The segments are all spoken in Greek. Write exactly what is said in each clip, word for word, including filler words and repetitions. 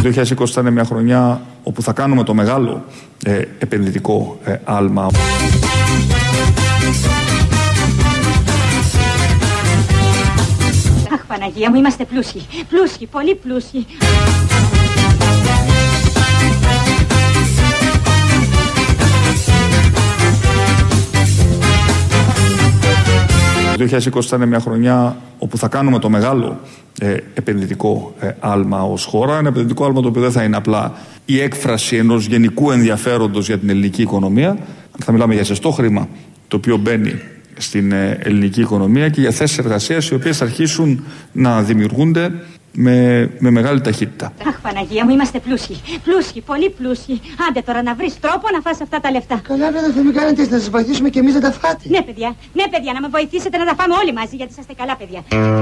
δύο χιλιάδες είκοσι θα είναι μια χρονιά όπου θα κάνουμε το μεγάλο ε, επενδυτικό ε, άλμα. Αχ, Παναγία μου, είμαστε πλούσιοι, πλούσιοι, πολύ πλούσιοι. Το δύο χιλιάδες είκοσι θα είναι μια χρονιά όπου θα κάνουμε το μεγάλο ε, επενδυτικό ε, άλμα ως χώρα. Ένα επενδυτικό άλμα το οποίο δεν θα είναι απλά η έκφραση ενός γενικού ενδιαφέροντος για την ελληνική οικονομία. Θα μιλάμε για ζεστό χρήμα το οποίο μπαίνει στην ε, ελληνική οικονομία και για θέσεις εργασίας οι οποίες θα αρχίσουν να δημιουργούνται με, με μεγάλη ταχύτητα. Αχ, Παναγία μου, είμαστε πλούσιοι, πλούσιοι, πολύ πλούσιοι. Άντε τώρα να βρεις τρόπο να φας αυτά τα λεφτά. Καλά, βέβαια, θα μην κάνετε, να σας βοηθήσουμε και εμείς να τα φάτε. Ναι, παιδιά, ναι, παιδιά, να με βοηθήσετε να τα φάμε όλοι μαζί, γιατί είσαστε καλά, παιδιά.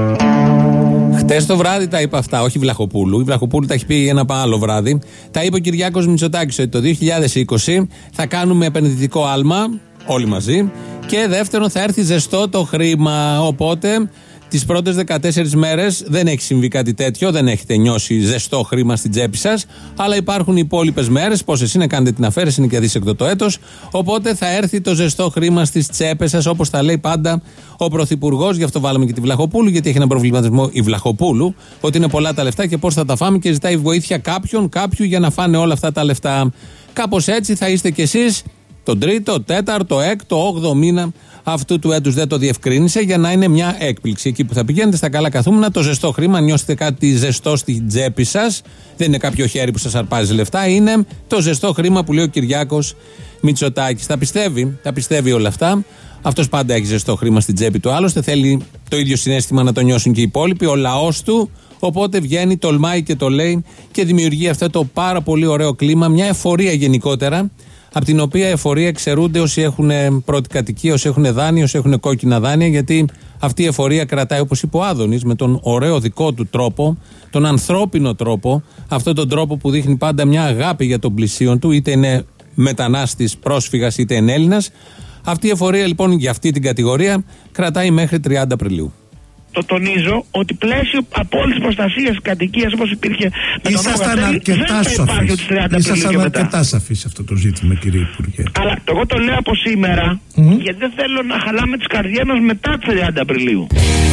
Χτες το βράδυ τα είπε αυτά, όχι Βλαχοπούλου. Η Βλαχοπούλου τα έχει πει ένα άλλο βράδυ. Τα είπε ο Κυριάκος Μητσοτάκης ότι το δύο χιλιάδες είκοσι θα κάνουμε επενδυτικό άλμα, όλοι μαζί. Και δεύτερον, θα έρθει ζεστό το χρήμα. Οπότε τις πρώτες δεκατέσσερις μέρες δεν έχει συμβεί κάτι τέτοιο, δεν έχετε νιώσει ζεστό χρήμα στην τσέπη σας. Αλλά υπάρχουν οι υπόλοιπες μέρες, πόσες είναι, κάνετε την αφαίρεση, είναι και αδίσεκτο το έτος. Οπότε θα έρθει το ζεστό χρήμα στις τσέπες σας, όπως τα λέει πάντα ο Πρωθυπουργός. Γι' αυτό βάλαμε και τη Βλαχοπούλου, γιατί έχει ένα προβληματισμό η Βλαχοπούλου, ότι είναι πολλά τα λεφτά και πώς θα τα φάμε και ζητάει βοήθεια κάποιον, κάποιου για να φάνε όλα αυτά τα λεφτά. Κάπως έτσι θα είστε κι εσείς τον τρίτο, τέταρτο, έκτο, όγδοο μήνα αυτού του έτους. Δεν το διευκρίνησε για να είναι μια έκπληξη. Εκεί που θα πηγαίνετε στα καλά καθούμενα, το ζεστό χρήμα, νιώσετε κάτι ζεστό στην τσέπη σας. Δεν είναι κάποιο χέρι που σας αρπάζει λεφτά, είναι το ζεστό χρήμα που λέει ο Κυριάκος Μητσοτάκης. Τα πιστεύει, τα πιστεύει όλα αυτά. Αυτός πάντα έχει ζεστό χρήμα στην τσέπη του. Άλλωστε θέλει το ίδιο συναίσθημα να το νιώσουν και οι υπόλοιποι, ο λαός του. Οπότε βγαίνει, τολμάει και το λέει και δημιουργεί αυτό το πάρα πολύ ωραίο κλίμα, μια εφορία γενικότερα. Από την οποία εφορία εξαιρούνται όσοι έχουν πρώτη κατοικία, όσοι έχουν δάνεια, όσοι έχουν κόκκινα δάνεια, γιατί αυτή η εφορία κρατάει, όπως είπε ο Άδωνης, με τον ωραίο δικό του τρόπο, τον ανθρώπινο τρόπο, αυτόν τον τρόπο που δείχνει πάντα μια αγάπη για τον πλησίον του, είτε είναι μετανάστης, πρόσφυγας, είτε είναι Έλληνας. Αυτή η εφορία λοιπόν για αυτή την κατηγορία κρατάει μέχρι τριάντα Απριλίου. Το τονίζω ότι πλαίσιο απόλυτης προστασίας κατοικίας όπως υπήρχε με τον Ήσασταν αρκετά σαφείς. Ήσασταν αρκετά σαφείς σε αυτό το ζήτημα, κύριε Υπουργέ. Αλλά εγώ το λέω από σήμερα, mm-hmm. γιατί δεν θέλω να χαλάμε τις καρδιές μας μετά τις τριάντα Απριλίου.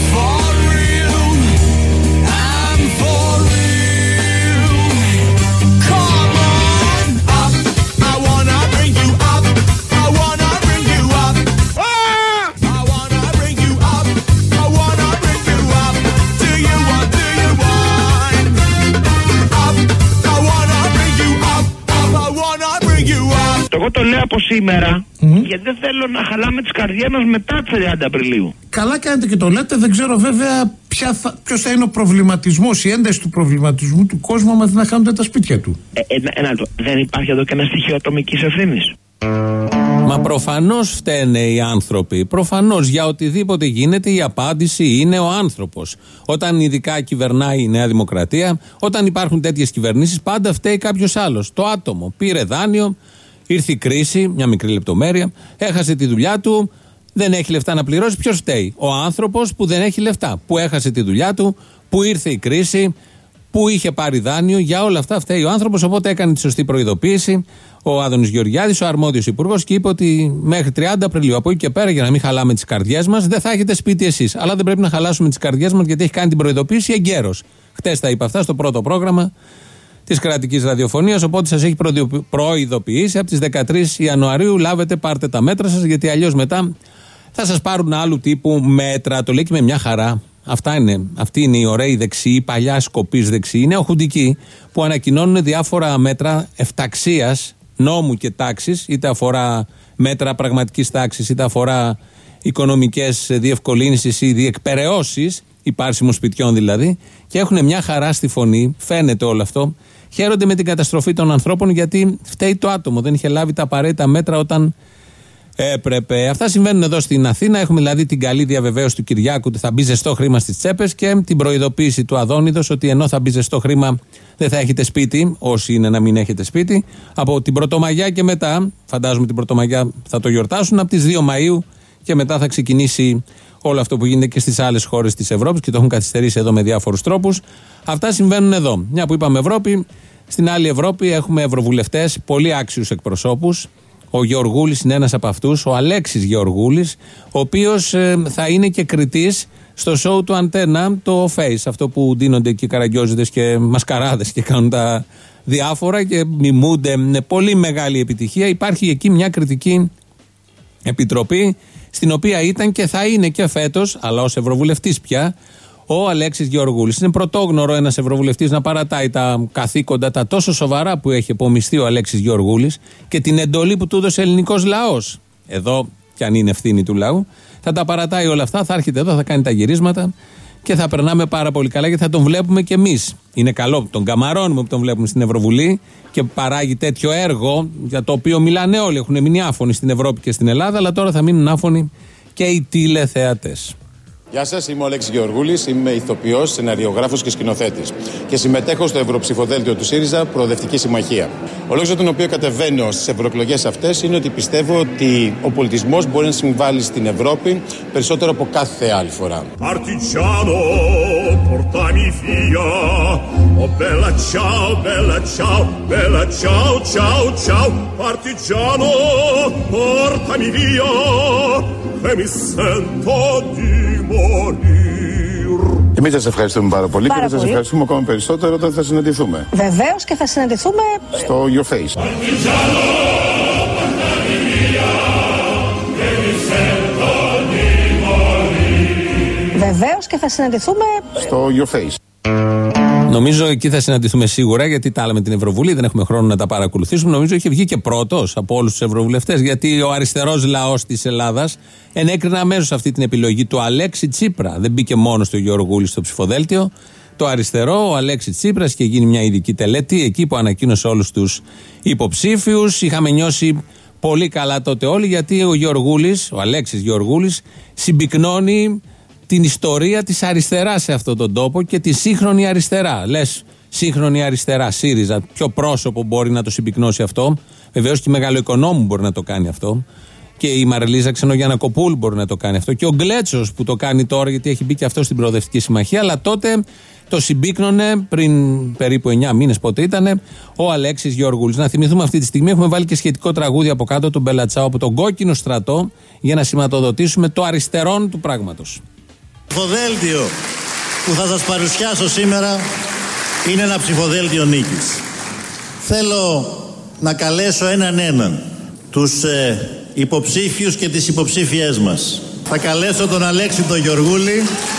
Εγώ το λέω από σήμερα, mm-hmm. γιατί δεν θέλω να χαλάμε τις καρδιές μας μετά τις τριάντα Απριλίου. Καλά κάνετε και το λέτε, δεν ξέρω βέβαια θα, ποιος θα είναι ο προβληματισμός, η ένταση του προβληματισμού του κόσμου άμα δεν χάνονται τα σπίτια του. Ε, ένα, ένα, δεν υπάρχει εδώ και ένα στοιχείο ατομικής ευθύνης. Μα προφανώς φταίνε οι άνθρωποι. Προφανώς για οτιδήποτε γίνεται η απάντηση είναι ο άνθρωπος. Όταν ειδικά κυβερνάει η Νέα Δημοκρατία, όταν υπάρχουν τέτοιες κυβερνήσεις, πάντα φταίει κάποιος άλλος. Το άτομο πήρε δάνειο. Ήρθε η κρίση, μια μικρή λεπτομέρεια, έχασε τη δουλειά του, δεν έχει λεφτά να πληρώσει. Ποιος φταίει? Ο άνθρωπος που δεν έχει λεφτά, που έχασε τη δουλειά του, που ήρθε η κρίση, που είχε πάρει δάνειο. Για όλα αυτά φταίει ο άνθρωπος. Οπότε έκανε τη σωστή προειδοποίηση ο Άδωνης Γεωργιάδης, ο αρμόδιος υπουργός, και είπε ότι μέχρι τριάντα Απριλίου, από εκεί και πέρα, για να μην χαλάμε τις καρδιές μας, δεν θα έχετε σπίτι εσείς. Αλλά δεν πρέπει να χαλάσουμε τις καρδιές μας, γιατί έχει κάνει την προειδοποίηση εγκαίρως. Χτες τα είπα αυτά στο πρώτο πρόγραμμα της κρατικής ραδιοφωνίας, οπότε σας έχει προειδοποιήσει από τις δεκατρείς Ιανουαρίου, λάβετε, πάρτε τα μέτρα σας, γιατί αλλιώς μετά θα σας πάρουν άλλου τύπου μέτρα. Το λέει και με μια χαρά. Αυτά είναι, αυτοί είναι οι ωραίοι δεξιοί, παλιά σκοπής δεξιοί, νεοχουντικοί, που ανακοινώνουν διάφορα μέτρα εφταξίας, νόμου και τάξης, είτε αφορά μέτρα πραγματικής τάξης, είτε αφορά οικονομικές διευκολύνσεις ή διεκπεραιώσεις, υπάρσιμων σπιτιών δηλαδή, και έχουν μια χαρά στη φωνή, φαίνεται όλο αυτό. Χαίρονται με την καταστροφή των ανθρώπων, γιατί φταίει το άτομο, δεν είχε λάβει τα απαραίτητα μέτρα όταν έπρεπε. Αυτά συμβαίνουν εδώ στην Αθήνα. Έχουμε δηλαδή την καλή διαβεβαίωση του Κυριάκου ότι θα μπει ζεστό χρήμα στις τσέπες και την προειδοποίηση του Αδόνιδος ότι ενώ θα μπει ζεστό χρήμα δεν θα έχετε σπίτι, όσοι είναι να μην έχετε σπίτι. Από την Πρωτομαγιά και μετά, φαντάζομαι την Πρωτομαγιά θα το γιορτάσουν, από τις δύο Μαΐου και μετά θα ξεκινήσει όλο αυτό που γίνεται και στις άλλες χώρες της Ευρώπης και το έχουν καθυστερήσει εδώ με διάφορους τρόπους. Αυτά συμβαίνουν εδώ. Μια που είπαμε Ευρώπη, Στην άλλη Ευρώπη έχουμε ευρωβουλευτές, πολύ άξιους εκπροσώπους. Ο Γεωργούλης είναι ένας από αυτούς, ο Αλέξης Γεωργούλης, ο οποίος ε, θα είναι και κριτής στο show του Αντένα, το Face, αυτό που ντύνονται εκεί καραγκιόζιδες και μασκαράδες και κάνουν τα διάφορα και μιμούνται με πολύ μεγάλη επιτυχία. Υπάρχει εκεί μια κριτική επιτροπή, στην οποία ήταν και θα είναι και φέτος, αλλά ως ευρωβουλευτής πια, ο Αλέξης Γεωργούλης. Είναι πρωτόγνωρο ένας ευρωβουλευτής να παρατάει τα καθήκοντα, τα τόσο σοβαρά που έχει απομειστεί ο Αλέξης Γεωργούλης και την εντολή που του έδωσε ο ελληνικός λαός. Εδώ, κι αν είναι ευθύνη του λαού, θα τα παρατάει όλα αυτά, θα έρχεται εδώ, θα κάνει τα γυρίσματα και θα περνάμε πάρα πολύ καλά και θα τον βλέπουμε κι εμείς. Είναι καλό που τον καμαρώνουμε που τον βλέπουμε στην Ευρωβουλή και παράγει τέτοιο έργο για το οποίο μιλάνε όλοι. Έχουν μείνει άφωνοι στην Ευρώπη και στην Ελλάδα, αλλά τώρα θα μείνουν άφωνοι και οι τηλεθεατές. Γεια σας, είμαι ο Αλέξης Γεωργούλης, είμαι ηθοποιός, σεναριογράφος και σκηνοθέτης και συμμετέχω στο ευρωψηφοδέλτιο του ΣΥΡΙΖΑ Προοδευτική Συμμαχία. Ο λόγος για τον οποίο κατεβαίνω στις ευρωεκλογές αυτές είναι ότι πιστεύω ότι ο πολιτισμός μπορεί να συμβάλλει στην Ευρώπη περισσότερο από κάθε άλλη φορά. Partigiano, portami via, oh bella ciao, bella ciao, bella ciao, ciao, ciao, partigiano, portami via, e mi sento di Εμείς σας ευχαριστούμε πάρα πολύ πάρα και θα σας ευχαριστούμε ακόμα περισσότερο όταν θα συναντηθούμε. Βεβαίως και θα συναντηθούμε στο Your Face. Βεβαίως και θα συναντηθούμε στο Your Face. Νομίζω εκεί θα συναντηθούμε σίγουρα, γιατί τα άλλα με την Ευρωβουλή δεν έχουμε χρόνο να τα παρακολουθήσουμε. Νομίζω είχε βγει και πρώτος από όλους τους ευρωβουλευτές, γιατί ο αριστερός λαός της Ελλάδας ενέκρινε αμέσως αυτή την επιλογή του Αλέξη Τσίπρα. Δεν μπήκε μόνο στο Γεωργούλη στο ψηφοδέλτιο. Το αριστερό, ο Αλέξη Τσίπρας, και γίνει μια ειδική τελέτη εκεί που ανακοίνωσε όλους τους υποψήφιους. Είχαμε νιώσει πολύ καλά τότε όλοι, γιατί ο Γεωργούλης, ο Αλέξης Γεωργούλης, συμπυκνώνει την ιστορία της αριστεράς σε αυτόν τον τόπο και τη σύγχρονη αριστερά. Λες σύγχρονη αριστερά, ΣΥΡΙΖΑ, ποιο πρόσωπο μπορεί να το συμπυκνώσει αυτό? Βεβαίως και η Μεγαλοοικονόμου μπορεί να το κάνει αυτό. Και η Μαριλίζα Ξενογιαννακοπούλου μπορεί να το κάνει αυτό. Και ο Γκλέτσος που το κάνει τώρα, γιατί έχει μπει και αυτό στην Προοδευτική Συμμαχία. Αλλά τότε το συμπύκνωνε πριν περίπου εννιά μήνες, πότε ήτανε, ο Αλέξης Γεωργούλης. Να θυμηθούμε αυτή τη στιγμή, έχουμε βάλει και σχετικό τραγούδι από κάτω, τον Μπελατσάο από τον Κόκκινο Στρατό, για να σηματοδοτήσουμε το αριστερόν του πράγματος. Το ψηφοδέλτιο που θα σας παρουσιάσω σήμερα είναι ένα ψηφοδέλτιο νίκης. Θέλω να καλέσω έναν έναν τους ε, υποψήφιους και τις υποψήφιές μας. Θα καλέσω τον Αλέξη τον Γεωργούλη,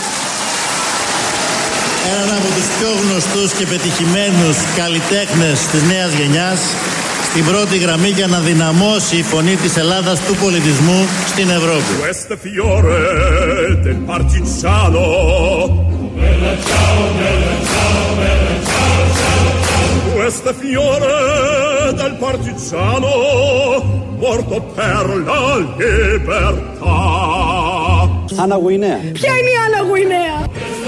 έναν από τους πιο γνωστούς και πετυχημένους καλλιτέχνες της νέας γενιάς, στην πρώτη γραμμή για να δυναμώσει η φωνή της Ελλάδας του πολιτισμού στην Ευρώπη. Άννα Γουινέα. Ποια είναι η Άννα Γουινέα?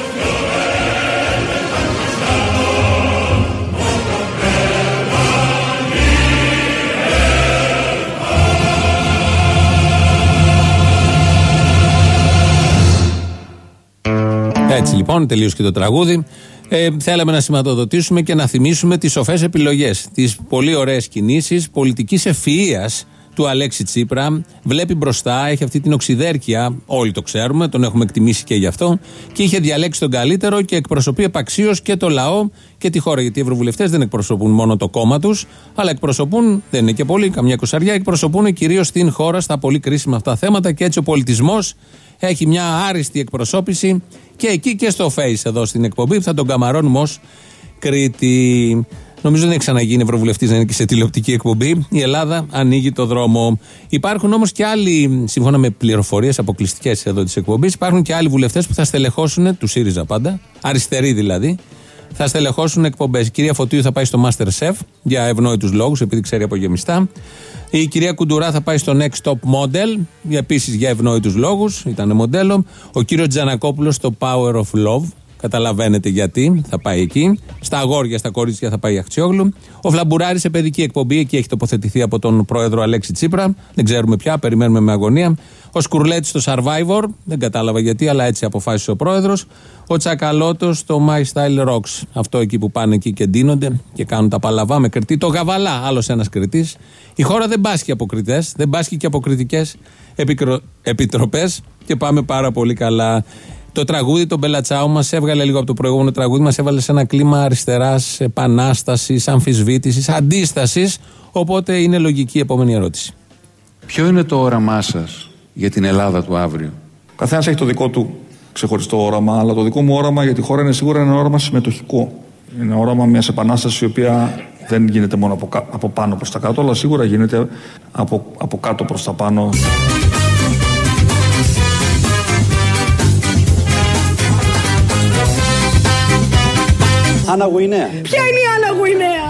Έτσι λοιπόν, τελείωσε και το τραγούδι. Ε, θέλαμε να σηματοδοτήσουμε και να θυμίσουμε τις σοφές επιλογές, τις πολύ ωραίες κινήσεις πολιτικής ευφυΐας του Αλέξη Τσίπρα. Βλέπει μπροστά, έχει αυτή την οξυδέρκεια, όλοι το ξέρουμε, τον έχουμε εκτιμήσει και γι' αυτό, και είχε διαλέξει τον καλύτερο και εκπροσωπεί επαξίως και το λαό και τη χώρα. Γιατί οι ευρωβουλευτές δεν εκπροσωπούν μόνο το κόμμα τους, αλλά εκπροσωπούν, δεν είναι και πολύ, καμιά εικοσαριά, εκπροσωπούν κυρίως την χώρα στα πολύ κρίσιμα αυτά θέματα, και έτσι ο πολιτισμός έχει μια άριστη εκπροσώπηση και εκεί και στο Face εδώ στην εκπομπή, που θα τον καμαρώνουμε ως Κρήτη. Νομίζω δεν έχει ξαναγίνει ευρωβουλευτής να είναι και σε τηλεοπτική εκπομπή. Η Ελλάδα ανοίγει το δρόμο. Υπάρχουν όμως και άλλοι, σύμφωνα με πληροφορίες αποκλειστικές εδώ της εκπομπής, υπάρχουν και άλλοι βουλευτές που θα στελεχώσουν, του ΣΥΡΙΖΑ πάντα, αριστεροί δηλαδή, θα στελεχώσουν εκπομπές. Η κυρία Φωτίου θα πάει στο MasterChef για ευνόητους λόγους, επειδή ξέρει από γεμιστά. Η κυρία Κουντουρά θα πάει στο Next Top Model, επίσης για ευνόητους λόγους, ήταν μοντέλο. Ο κύριος Τζανακόπουλος στο Power of Love, Καταλαβαίνετε γιατί θα πάει εκεί. Στα αγόρια, στα κορίτσια θα πάει η Αχτσιόγλου. Ο Φλαμπουράρης σε παιδική εκπομπή, εκεί έχει τοποθετηθεί από τον πρόεδρο Αλέξη Τσίπρα. Δεν ξέρουμε πια, περιμένουμε με αγωνία. Ο Σκουρλέτης στο Survivor, δεν κατάλαβα γιατί, αλλά έτσι αποφάσισε ο πρόεδρος. Ο Τσακαλώτος στο My Style Rocks. Αυτό εκεί που πάνε εκεί και ντύνονται και κάνουν τα παλαβά με κριτή. Το Γαβαλά, άλλος ένας κριτής. Η χώρα δεν πάσχει από κριτές, δεν πάσχει και από κριτικές επιτροπές και πάμε πάρα πολύ καλά. Το τραγούδι, τον Μπελατσάου, μας έβγαλε λίγο από το προηγούμενο τραγούδι, μας έβαλε σε ένα κλίμα αριστεράς, επανάστασης, αμφισβήτησης, αντίστασης. Οπότε είναι λογική η επόμενη ερώτηση. Ποιο είναι το όραμά σας για την Ελλάδα του αύριο? Καθένας έχει το δικό του ξεχωριστό όραμα, αλλά το δικό μου όραμα για τη χώρα είναι σίγουρα ένα όραμα συμμετοχικό. Είναι όραμα μιας επανάστασης η οποία δεν γίνεται μόνο από, από πάνω προς τα κάτω, αλλά σίγουρα γίνεται από, από κάτω προς τα πάνω. Άννα Γουινέα. Ποια είναι η Άννα Γουινέα?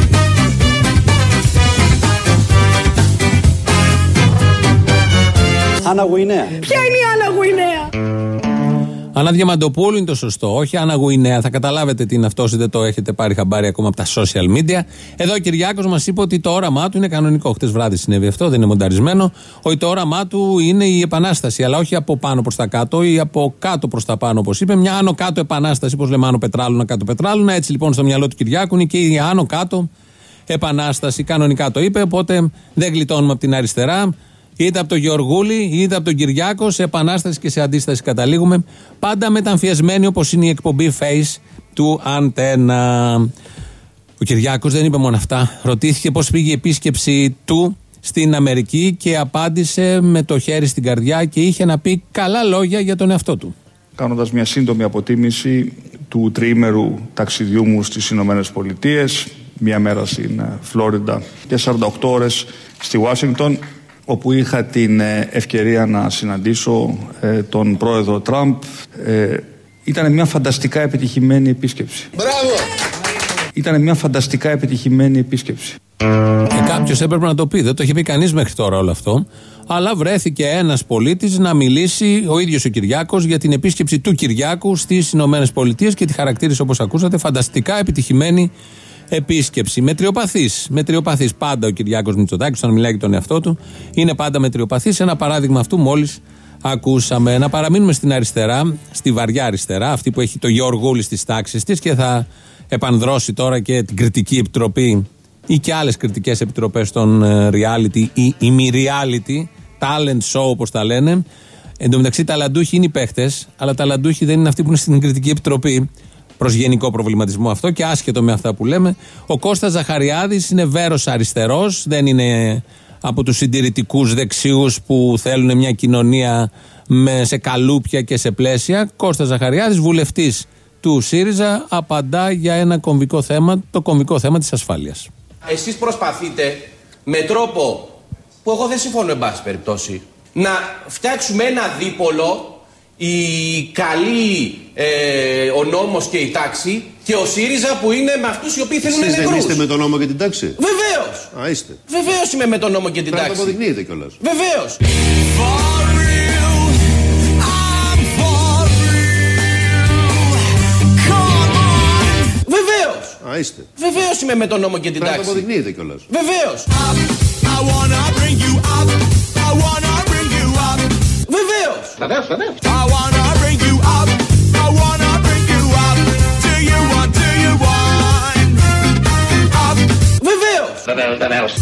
Άννα Γουινέα. Ποια είναι η Άννα Γουινέα? Άννα Διαμαντοπούλου είναι το σωστό, όχι Άννα Γουινέα. Θα καταλάβετε τι είναι αυτό, δεν το έχετε πάρει χαμπάρι ακόμα από τα social media. Εδώ ο Κυριάκος μας είπε ότι το όραμά του είναι κανονικό. Χτες βράδυ συνέβη αυτό, δεν είναι μονταρισμένο. Ότι το όραμά του είναι η επανάσταση, αλλά όχι από πάνω προς τα κάτω ή από κάτω προς τα πάνω, όπως είπε. Μια άνω-κάτω επανάσταση, όπως λέμε άνω πετράλουνα, κάτω πετράλουνα. Έτσι λοιπόν στο μυαλό του Κυριάκου είναι και η άνω-κάτω επανάσταση. Κανονικά το είπε, οπότε δεν γλιτώνουμε από την αριστερά. Είτε από τον Γεωργούλη, είτε από τον Κυριάκο, σε επανάσταση και σε αντίσταση καταλήγουμε. Πάντα μεταμφιεσμένοι όπως είναι η εκπομπή Face του Αντένα. Ο Κυριάκος δεν είπε μόνο αυτά. Ρωτήθηκε πώς πήγε η επίσκεψη του στην Αμερική και απάντησε με το χέρι στην καρδιά και είχε να πει καλά λόγια για τον εαυτό του. Κάνοντας μια σύντομη αποτίμηση του τριήμερου ταξιδιού μου στις Ηνωμένες Πολιτείες, μια μέρα στην Φλόριντα και σαράντα οκτώ ώρες στη Ουάσιγκτον, όπου είχα την ευκαιρία να συναντήσω ε, τον πρόεδρο Τραμπ. Ε, ήταν μια φανταστικά επιτυχημένη επίσκεψη. Μπράβο! Ήταν μια φανταστικά επιτυχημένη επίσκεψη. Και κάποιος έπρεπε να το πει. Δεν το είχε πει κανείς μέχρι τώρα όλο αυτό. Αλλά βρέθηκε ένας πολίτης να μιλήσει, ο ίδιος ο Κυριάκος, για την επίσκεψη του Κυριάκου στις Ηνωμένες Πολιτείες και τη χαρακτήρισε, όπως ακούσατε, φανταστικά επιτυχημένη επίσκεψη. Μετριοπαθής. Μετριοπαθής πάντα ο Κυριάκος Μητσοτάκης, όταν μιλάει για τον εαυτό του, είναι πάντα μετριοπαθής. Ένα παράδειγμα αυτού μόλις ακούσαμε. Να παραμείνουμε στην αριστερά, στη βαριά αριστερά, αυτή που έχει το Γεωργούλη στις τάξεις της και θα επανδρώσει τώρα και την κριτική επιτροπή ή και άλλες κριτικές επιτροπές των reality ή ημι-reality, talent show όπως τα λένε. Εν τω μεταξύ, ταλαντούχοι είναι οι παίχτες, αλλά ταλαντούχοι δεν είναι αυτοί που είναι στην κριτική επιτροπή. Προς γενικό προβληματισμό αυτό και άσχετο με αυτά που λέμε. Ο Κώστας Ζαχαριάδης είναι βέρος αριστερός, δεν είναι από τους συντηρητικούς δεξιούς που θέλουν μια κοινωνία με, σε καλούπια και σε πλαίσια. Κώστας Ζαχαριάδης, βουλευτής του ΣΥΡΙΖΑ, απαντά για ένα κομβικό θέμα, το κομβικό θέμα της ασφάλειας. Εσείς προσπαθείτε με τρόπο που εγώ δεν συμφωνώ εν πάση περιπτώσει να φτιάξουμε ένα δίπολο, η καλή, ε, ο νόμος και η τάξη, και ο ΣΥΡΙΖΑ που είναι με αυτούς οι οποίοι θέλουν νεκρούς. Εσείς δεν είστε με τον νόμο και την τάξη? Βεβαίως. Α, είστε. Βεβαίως είμαι με τον νόμο και την τάξη. Πρέπει να το αποδεικνύετε κιόλας. Βεβαίως. Βεβαίως. Α, είστε. Βεβαίως είμαι με τον νόμο και την τάξη. Πρέπει να το αποδεικνύετε κιόλας. Βεβαίως. Βεβαίως. Βεβαίως, βεβαίως. Βεβαίως. Βεβαίως.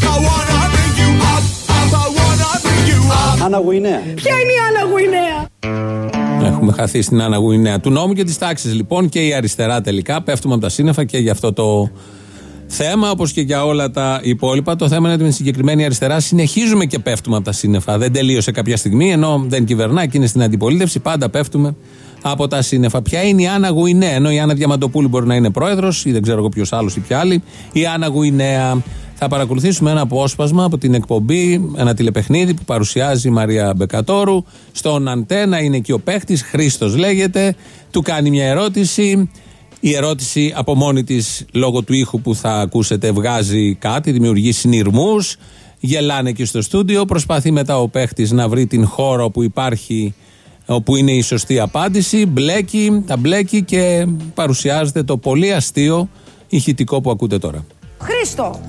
Άννα Γουινέα. Ποια είναι η Άννα Γουινέα? Έχουμε χαθεί στην Άννα Γουινέα του νόμου και της τάξης λοιπόν, και η αριστερά τελικά. Πέφτουμε από τα σύννεφα και για αυτό το θέμα, όπως και για όλα τα υπόλοιπα. Το θέμα είναι ότι με τη συγκεκριμένη αριστερά συνεχίζουμε και πέφτουμε από τα σύννεφα. Δεν τελείωσε κάποια στιγμή, ενώ δεν κυβερνά και είναι στην αντιπολίτευση. Πάντα πέφτουμε από τα σύννεφα. Ποια είναι η Άννα Γουινέα? Ενώ η Άννα Διαμαντοπούλου μπορεί να είναι πρόεδρος, ή δεν ξέρω εγώ ποιος άλλος ή ποια άλλη. Η Άννα Γουινέα. Θα παρακολουθήσουμε ένα απόσπασμα από την εκπομπή, ένα τηλεπαιχνίδι που παρουσιάζει η Μαρία Μπεκατόρου στον Αντένα. Είναι εκεί ο παίχτης, Χρήστος λέγεται. Του κάνει μια ερώτηση. Η ερώτηση από μόνη της, λόγω του ήχου που θα ακούσετε, βγάζει κάτι, δημιουργεί συνειρμούς. Γελάνε εκεί στο στούντιο. Προσπαθεί μετά ο παίχτης να βρει την χώρα όπου υπάρχει όπου είναι η σωστή απάντηση, μπλέκει, τα μπλέκει και παρουσιάζεται το πολύ αστείο ηχητικό που ακούτε τώρα. Χρήστο,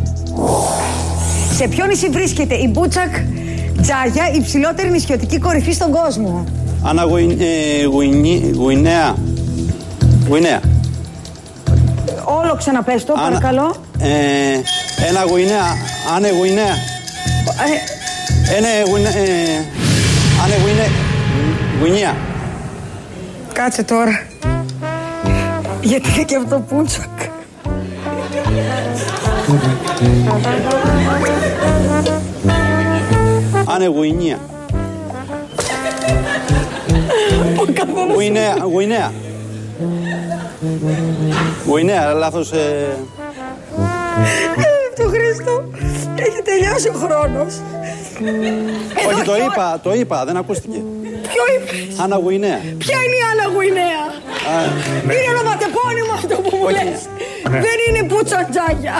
σε ποιο νησί βρίσκεται η Μπούτσακ Τζάγια, η ψηλότερη νησιωτική κορυφή στον κόσμο? Άννα Γουινέα. Γουινέα. Όλο ξαναπες το, παρακαλώ. Ένα Γουινέα. Άνε Γουινέα. Ένα Γουινέα. Άνε Γουινέα. Κάτσε τώρα. Γιατί είναι και αυτό Μπούτσακ. Άνε Γουινέα. Γουινέα, Γουινέα. Γουινέα, λάθος. Το Χρήστο, έχει τελειώσει ο χρόνος. Όχι, το είπα, το είπα, δεν ακούστηκε. Ποιο είπες? Άννα Γουινέα. Ποια είναι η Άννα Γουινέα? Είναι ονοματεπώνυμο αυτό που μου λες. Δεν είναι Μπούτσακ Τζάγια.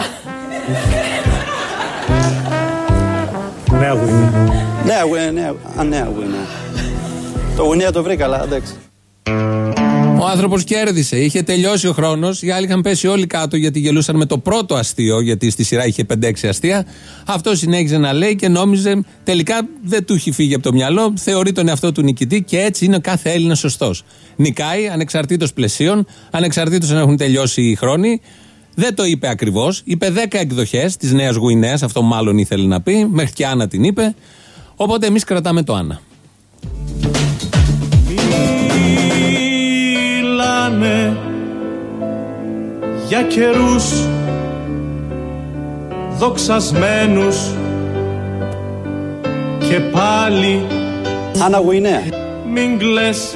Νέα Γουινέα. Νέα Γουινέα. Α, Νέα Γουινέα. Το Γουινέα το βρήκα, αλλά εντάξει. Ο άνθρωπος κέρδισε. Είχε τελειώσει ο χρόνος. Οι άλλοι είχαν πέσει όλοι κάτω γιατί γελούσαν με το πρώτο αστείο. Γιατί στη σειρά είχε πέντε έξι αστεία. Αυτό συνέχιζε να λέει και νόμιζε. Τελικά δεν του έχει φύγει από το μυαλό. Θεωρεί τον εαυτό του νικητή και έτσι είναι ο κάθε Έλληνας σωστός. Νικάει ανεξαρτήτως πλαισίων, ανεξαρτήτως αν έχουν τελειώσει οι χρόνοι. Δεν το είπε ακριβώς. Είπε δέκα εκδοχές της Νέας Γουινέας. Αυτό μάλλον ήθελε να πει. Μέχρι και Άννα την είπε. Οπότε εμείς κρατάμε το Άννα. Μιλάνε για καιρούς δοξασμένους και πάλι Άννα Γουινέα. μην κλαις,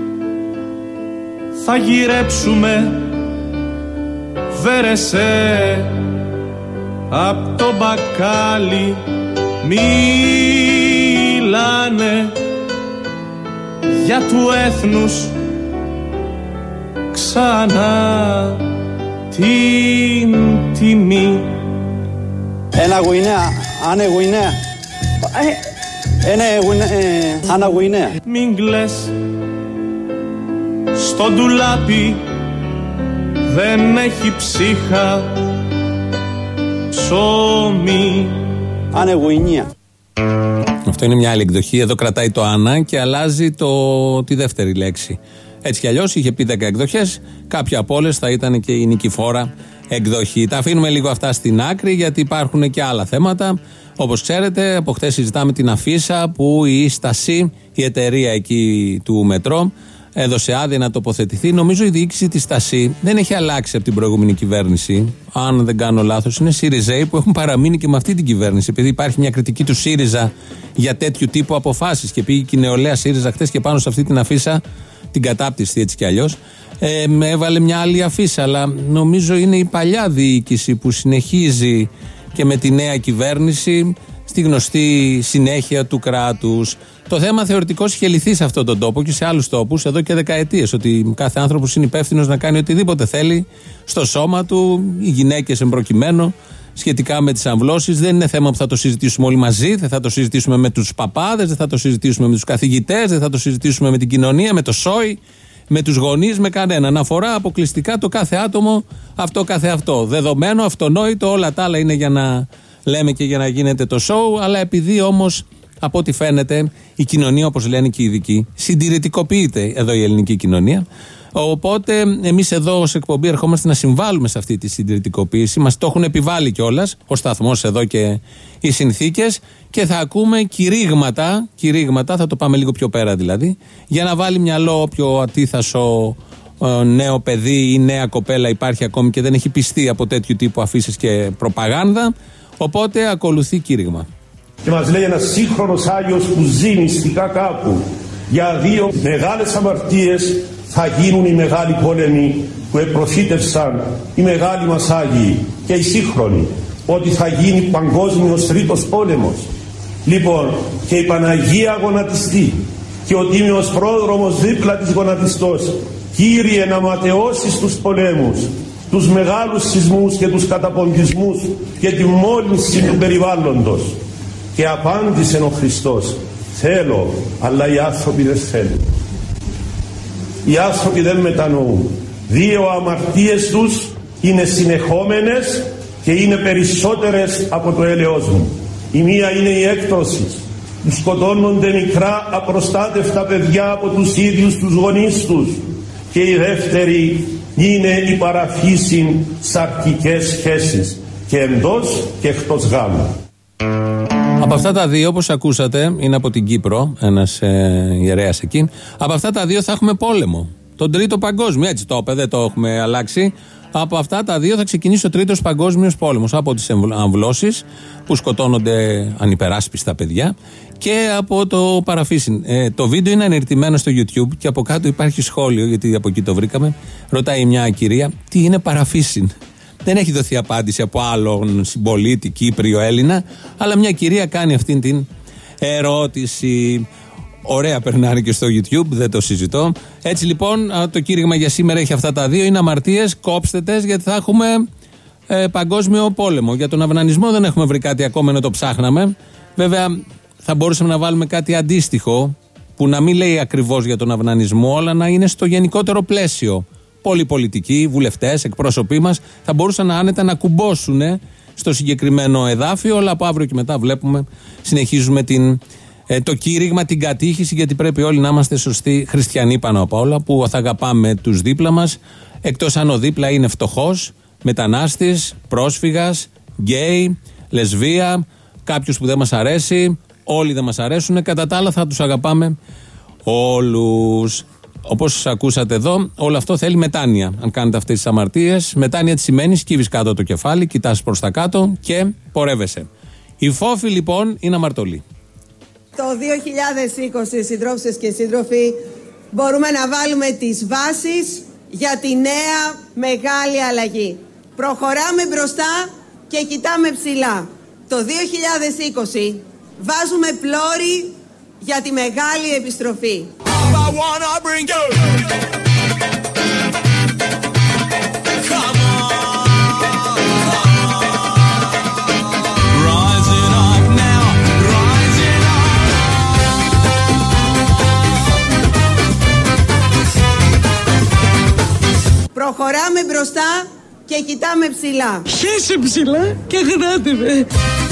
θα γυρέψουμε βέρεσέ απ' το μπακάλι. Μιλάνε για του έθνους ξανά την τιμή. Ένα Γουινέα. Άνε Γουινέα. Ένα Γουινέα. Άννα Γουινέα. Μην κλαις, στο ντουλάπι δεν έχει ψύχα ψωμί. Άνε Γουινέα. Αυτό είναι μια άλλη εκδοχή. Εδώ κρατάει το Άννα και αλλάζει το, τη δεύτερη λέξη. Έτσι κι αλλιώς είχε πει δέκα εκδοχές. Κάποια από όλες θα ήταν και η νικηφόρα εκδοχή. Τα αφήνουμε λίγο αυτά στην άκρη γιατί υπάρχουν και άλλα θέματα. Όπως ξέρετε, από χτες συζητάμε την αφίσα που η Στασί, η εταιρεία εκεί του μετρό, έδωσε άδεια να τοποθετηθεί. Νομίζω η διοίκηση της Στασί δεν έχει αλλάξει από την προηγούμενη κυβέρνηση. Αν δεν κάνω λάθος, είναι ΣΥΡΙΖΑΙ που έχουν παραμείνει και με αυτή την κυβέρνηση. Επειδή υπάρχει μια κριτική του ΣΥΡΙΖΑ για τέτοιου τύπου αποφάσεις και πήγε και η νεολαία ΣΥΡΙΖΑ χτες και πάνω σε αυτή την αφίσα, την κατάπτυστη έτσι κι αλλιώς, ε, με έβαλε μια άλλη αφίσα. Αλλά νομίζω είναι η παλιά διοίκηση που συνεχίζει και με τη νέα κυβέρνηση στη γνωστή συνέχεια του κράτους. Το θέμα θεωρητικώς είχε λυθεί σε αυτόν τον τόπο και σε άλλους τόπους εδώ και δεκαετίες. Ότι κάθε άνθρωπος είναι υπεύθυνος να κάνει οτιδήποτε θέλει στο σώμα του, οι γυναίκες εμπροκειμένου, σχετικά με τις αμβλώσεις. Δεν είναι θέμα που θα το συζητήσουμε όλοι μαζί, δεν θα το συζητήσουμε με τους παπάδες, δεν θα το συζητήσουμε με τους καθηγητές, δεν θα το συζητήσουμε με την κοινωνία, με το ΣΟΙ, με τους γονείς, με κανέναν. Αφορά αποκλειστικά το κάθε άτομο, αυτό κάθε αυτό. Δεδομένο, αυτονόητο, όλα τα άλλα είναι για να λέμε και για να γίνεται το σοου, αλλά επειδή όμως από ό,τι φαίνεται η κοινωνία, όπως λένε και οι ειδικοί, συντηρητικοποιείται εδώ η ελληνική κοινωνία. Οπότε εμείς εδώ ως εκπομπή ερχόμαστε να συμβάλλουμε σε αυτή τη συντηρητικοποίηση. Μας το έχουν επιβάλει κιόλας ο σταθμός εδώ και οι συνθήκες και θα ακούμε κηρύγματα, κηρύγματα, θα το πάμε λίγο πιο πέρα δηλαδή, για να βάλει μυαλό όποιο ατίθασο ε, νέο παιδί ή νέα κοπέλα υπάρχει ακόμη και δεν έχει πιστεί από τέτοιου τύπου αφήσεις και προπαγάνδα. Οπότε ακολουθεί κήρυγμα. Και μας λέει ένας σύγχρονος Άγιος που ζει μυστικά κάπου. Για δύο μεγάλες αμαρτίες θα γίνουν οι μεγάλοι πόλεμοι που επροφήτευσαν οι μεγάλοι μας Άγιοι και οι σύγχρονοι. Ότι θα γίνει παγκόσμιος τρίτος πόλεμος. Λοιπόν, και η Παναγία γονατιστεί και ο Τίμιος Πρόδρομος δίπλα της γονατιστός. Κύριε, να ματαιώσεις τους πολέμους, τους μεγάλους σεισμούς και τους καταποντισμούς και τη μόλυνση του περιβάλλοντος. Και απάντησε ο Χριστός, Θέλω, αλλά οι άνθρωποι δεν θέλουν. Οι άνθρωποι δεν μετανοούν. Δύο αμαρτίες τους είναι συνεχόμενες και είναι περισσότερες από το έλεος μου. Η μία είναι η έκτρωση. Τους σκοτώνονται μικρά απροστάτευτα παιδιά από τους ίδιους τους γονείς τους. Και η δεύτερη είναι η παραφύσιν σαρκικές σχέσεις και εντός και εκτός γάμου. Από αυτά τα δύο, όπως ακούσατε, είναι από την Κύπρο, ένας ε, ιερέας εκεί. Από αυτά τα δύο θα έχουμε πόλεμο. Τον τρίτο παγκόσμιο, έτσι το είπε, δεν το έχουμε αλλάξει. Από αυτά τα δύο θα ξεκινήσει ο τρίτος παγκόσμιος πόλεμος. Από τις αμβλώσεις που σκοτώνονται ανυπεράσπιστα παιδιά και από το παραφύσιν. Ε, το βίντεο είναι ανερτημένο στο YouTube και από κάτω υπάρχει σχόλιο, γιατί από εκεί το βρήκαμε. Ρωτάει μια κυρία, τι είναι παραφύσιν. Δεν έχει δοθεί απάντηση από άλλον συμπολίτη, Κύπριο, Έλληνα, αλλά μια κυρία κάνει αυτήν την ερώτηση. Ωραία περνάει και στο YouTube, δεν το συζητώ. Έτσι λοιπόν, το κήρυγμα για σήμερα έχει αυτά τα δύο. Είναι αμαρτίες, κόψτε τες, γιατί θα έχουμε ε, παγκόσμιο πόλεμο. Για τον αυνανισμό δεν έχουμε βρει κάτι ακόμα, ενώ το ψάχναμε. Βέβαια, θα μπορούσαμε να βάλουμε κάτι αντίστοιχο, που να μην λέει ακριβώς για τον αυνανισμό, αλλά να είναι στο γενικότερο πλαίσιο. Πολλοί πολιτικοί, βουλευτές, εκπρόσωποι μας θα μπορούσαν άνετα να κουμπώσουν στο συγκεκριμένο εδάφιο, αλλά από αύριο και μετά βλέπουμε, συνεχίζουμε την, ε, το κήρυγμα, την κατήχηση, γιατί πρέπει όλοι να είμαστε σωστοί χριστιανοί πάνω απ' όλα, που θα αγαπάμε τους δίπλα μας, εκτός αν ο δίπλα είναι φτωχός, μετανάστης, πρόσφυγας, γκέι, λεσβία, κάποιος που δεν μας αρέσει, όλοι δεν μας αρέσουν, κατά τα άλλα θα τους αγαπάμε όλους. Όπως ακούσατε εδώ, όλο αυτό θέλει μετάνοια. Αν κάνετε αυτές τις αμαρτίες, μετάνοια τι σημαίνει? Σκύβεις κάτω το κεφάλι, κοιτάς προς τα κάτω και πορεύεσαι. Η φόφη λοιπόν είναι αμαρτωλή. Το δύο χιλιάδες είκοσι, συντρόφισσες και σύντροφοι, μπορούμε να βάλουμε τις βάσεις για τη νέα μεγάλη αλλαγή. Προχωράμε μπροστά και κοιτάμε ψηλά. Το δύο χιλιάδες είκοσι βάζουμε πλώρη για τη μεγάλη επιστροφή. I wanna bring you. Come on, come on. Rising up now, rising up. Προχωράμε μπροστά και κοιτάμε ψηλά. Χέσε ψηλά και γράτε με.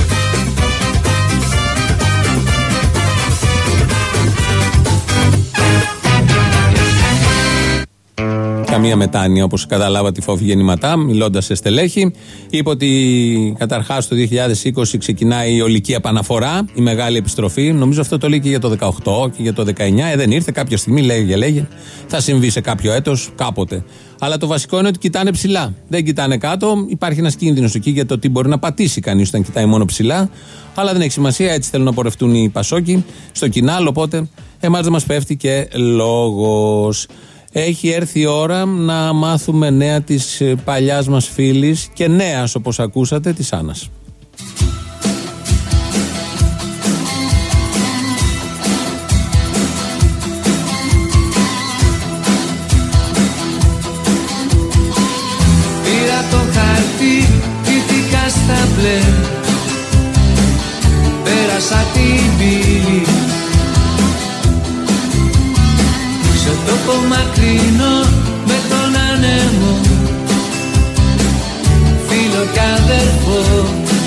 Καμία μετάνοια, όπως καταλάβατε, η φόφη γεννηματά, μιλώντας σε στελέχη. Είπε ότι καταρχάς το δύο χιλιάδες είκοσι ξεκινάει η ολική επαναφορά, η μεγάλη επιστροφή. Νομίζω αυτό το λέει και για το δεκαοκτώ και για το δεκαεννιά. Ε, δεν ήρθε κάποια στιγμή, λέγε λέγε. Θα συμβεί σε κάποιο έτος, κάποτε. Αλλά το βασικό είναι ότι κοιτάνε ψηλά. Δεν κοιτάνε κάτω. Υπάρχει ένας κίνδυνος εκεί για το τι μπορεί να πατήσει κανείς όταν κοιτάει μόνο ψηλά. Αλλά δεν έχει σημασία, έτσι θέλουν να πορευτούν οι Πασόκοι στο κοινάλ. Οπότε εμάς δεν μας πέφτει και λόγος. Έχει έρθει η ώρα να μάθουμε νέα της παλιάς μας φίλης και νέας, όπως ακούσατε, της Άννας. Πήρα το χαρτί, πήθηκα στα μπλε, πέρασα την πύλη. Σε τόπο μακρινό με τον άνεμο, φίλο κι αδερφό.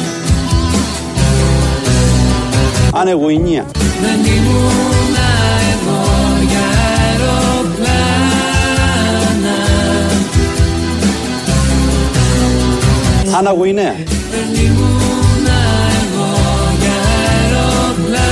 Ανεγουινία. Δεν ήμουνα εγώ για αεροπλάνα. Αναγουινέα. Δεν ήμουνα εγώ για αεροπλάνα.